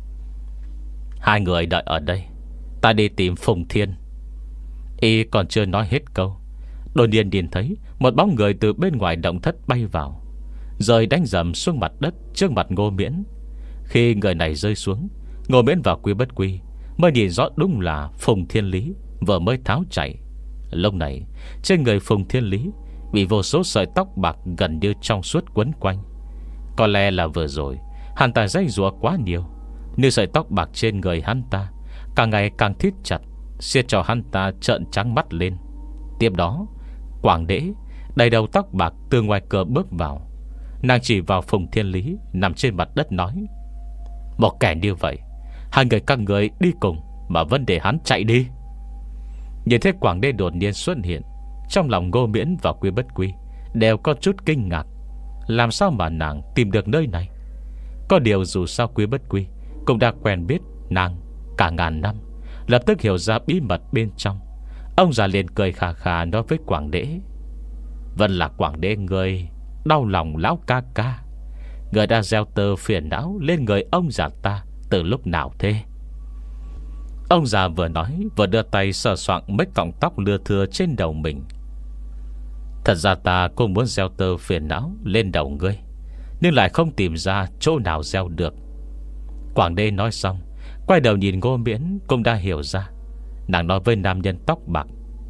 hai người đợi ở đây, ta đi tìm Phùng Thiên. Y còn chưa nói hết câu, đột nhiên nhìn thấy một bóng người từ bên ngoài động thất bay vào, rồi đánh dầm xuống mặt đất trước mặt Ngô Miễn. Khi người này rơi xuống, Ngô Miễn và Quy Bất Quy mới nhìn rõ đúng là Phùng Thiên Lý vừa mới tháo chạy. Lúc này trên người Phùng Thiên Lý bị vô số sợi tóc bạc gần như trong suốt quấn quanh. Có lẽ là vừa rồi hắn ta dây dùa quá nhiều, như sợi tóc bạc trên người hắn ta càng ngày càng thít chặt, siết cho hắn ta trợn trắng mắt lên. Tiếp đó Quảng Đễ đầy đầu tóc bạc từ ngoài cửa bước vào. Nàng chỉ vào Phùng Thiên Lý nằm trên mặt đất nói: một kẻ như vậy, hai người các người đi cùng mà vẫn để hắn chạy đi. Nhìn thấy Quảng Đê đột nhiên xuất hiện, trong lòng Ngô Miễn và Quy Bất Quy đều có chút kinh ngạc. Làm sao mà nàng tìm được nơi này? Có điều dù sao Quy Bất Quy cũng đã quen biết nàng cả ngàn năm, lập tức hiểu ra bí mật bên trong. Ông già liền cười khà khà nói với Quảng Đễ: vẫn là Quảng Đễ người đau lòng lão ca ca. Người đã gieo tơ phiền não lên người ông già ta từ lúc nào thế? Ông già vừa nói vừa đưa tay sờ soạng mấy cọng tóc lưa thưa trên đầu mình. Thật ra ta cũng muốn gieo tơ phiền não lên đầu ngươi, nhưng lại không tìm ra chỗ nào gieo được. Quảng Đê nói xong, quay đầu nhìn Ngô Miễn cũng đã hiểu ra. Nàng nói với nam nhân tóc bạc: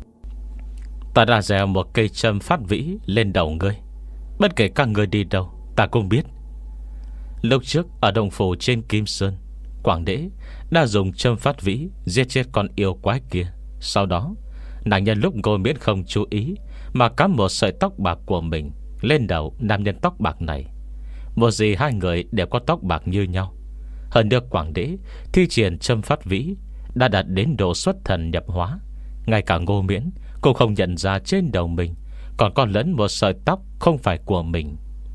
ta đã gieo một cây châm phát vĩ lên đầu ngươi. Bất kể các ngươi đi đâu, ta cũng biết. Lúc trước ở đồng phủ trên Kim Sơn, Quảng Đễ đã dùng châm phát vĩ giết chết con yêu quái kia. Sau đó nàng nhân lúc Ngô Miễn không chú ý mà cắm một sợi tóc bạc của mình lên đầu nam nhân tóc bạc này. Một gì hai người đều có tóc bạc như nhau. Hơn nữa Quảng Đễ thi triển châm phát vĩ đã đạt đến độ xuất thần nhập hóa. Ngay cả Ngô Miễn cũng không nhận ra trên đầu mình còn có lẫn một sợi tóc không phải của mình.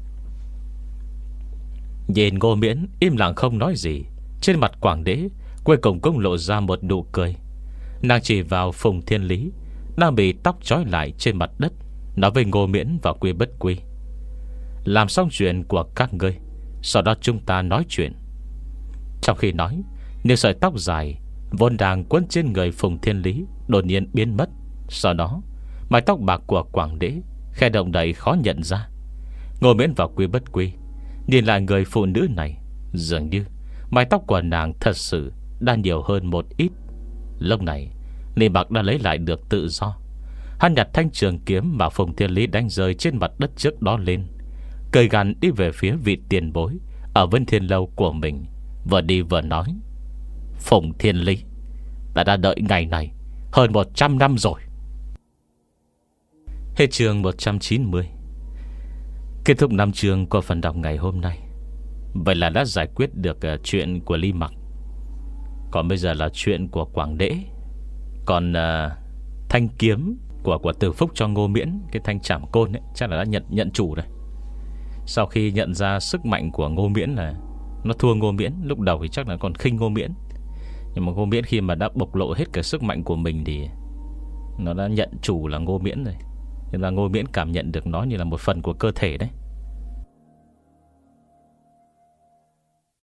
Nhìn Ngô Miễn im lặng không nói gì, trên mặt Quảng Đễ cuối cùng cũng lộ ra một nụ cười. Nàng chỉ vào Phùng Thiên Lý đang bị tóc trói lại trên mặt đất, nói với Ngô Miễn và Quy Bất Quy: làm xong chuyện của các ngươi, sau đó chúng ta nói chuyện. Trong khi nói, những sợi tóc dài vốn đang quấn trên người Phùng Thiên Lý đột nhiên biến mất. Sau đó mái tóc bạc của Quảng Đễ khe động đậy khó nhận ra. Ngô Miễn và Quy Bất Quy nhìn lại người phụ nữ này, dường như mái tóc của nàng thật sự đã nhiều hơn một ít. Lúc này Lý Bạc đã lấy lại được tự do. Hắn nhặt thanh trường kiếm mà Phùng Thiên Lý đánh rơi trên mặt đất trước đó lên, cười gằn đi về phía vị tiền bối ở Vân Thiên Lâu của mình, vừa đi vừa nói: Phùng Thiên Lý, ta đã đợi ngày này hơn một trăm năm rồi. Hết chương một trăm chín mươi. Kết thúc năm chương của phần đọc ngày hôm nay. Vậy là đã giải quyết được uh, chuyện của Lý Mặc. Còn bây giờ là chuyện của Quảng Đễ. Còn uh, thanh kiếm của của Từ Phúc cho Ngô Miễn, cái thanh trảm côn ấy, chắc là đã nhận nhận chủ rồi. Sau khi nhận ra sức mạnh của Ngô Miễn là nó thua Ngô Miễn, lúc đầu thì chắc là còn khinh Ngô Miễn. Nhưng mà Ngô Miễn khi mà đã bộc lộ hết cả sức mạnh của mình thì nó đã nhận chủ là Ngô Miễn rồi. Nên là Ngô Miễn cảm nhận được nó như là một phần của cơ thể đấy.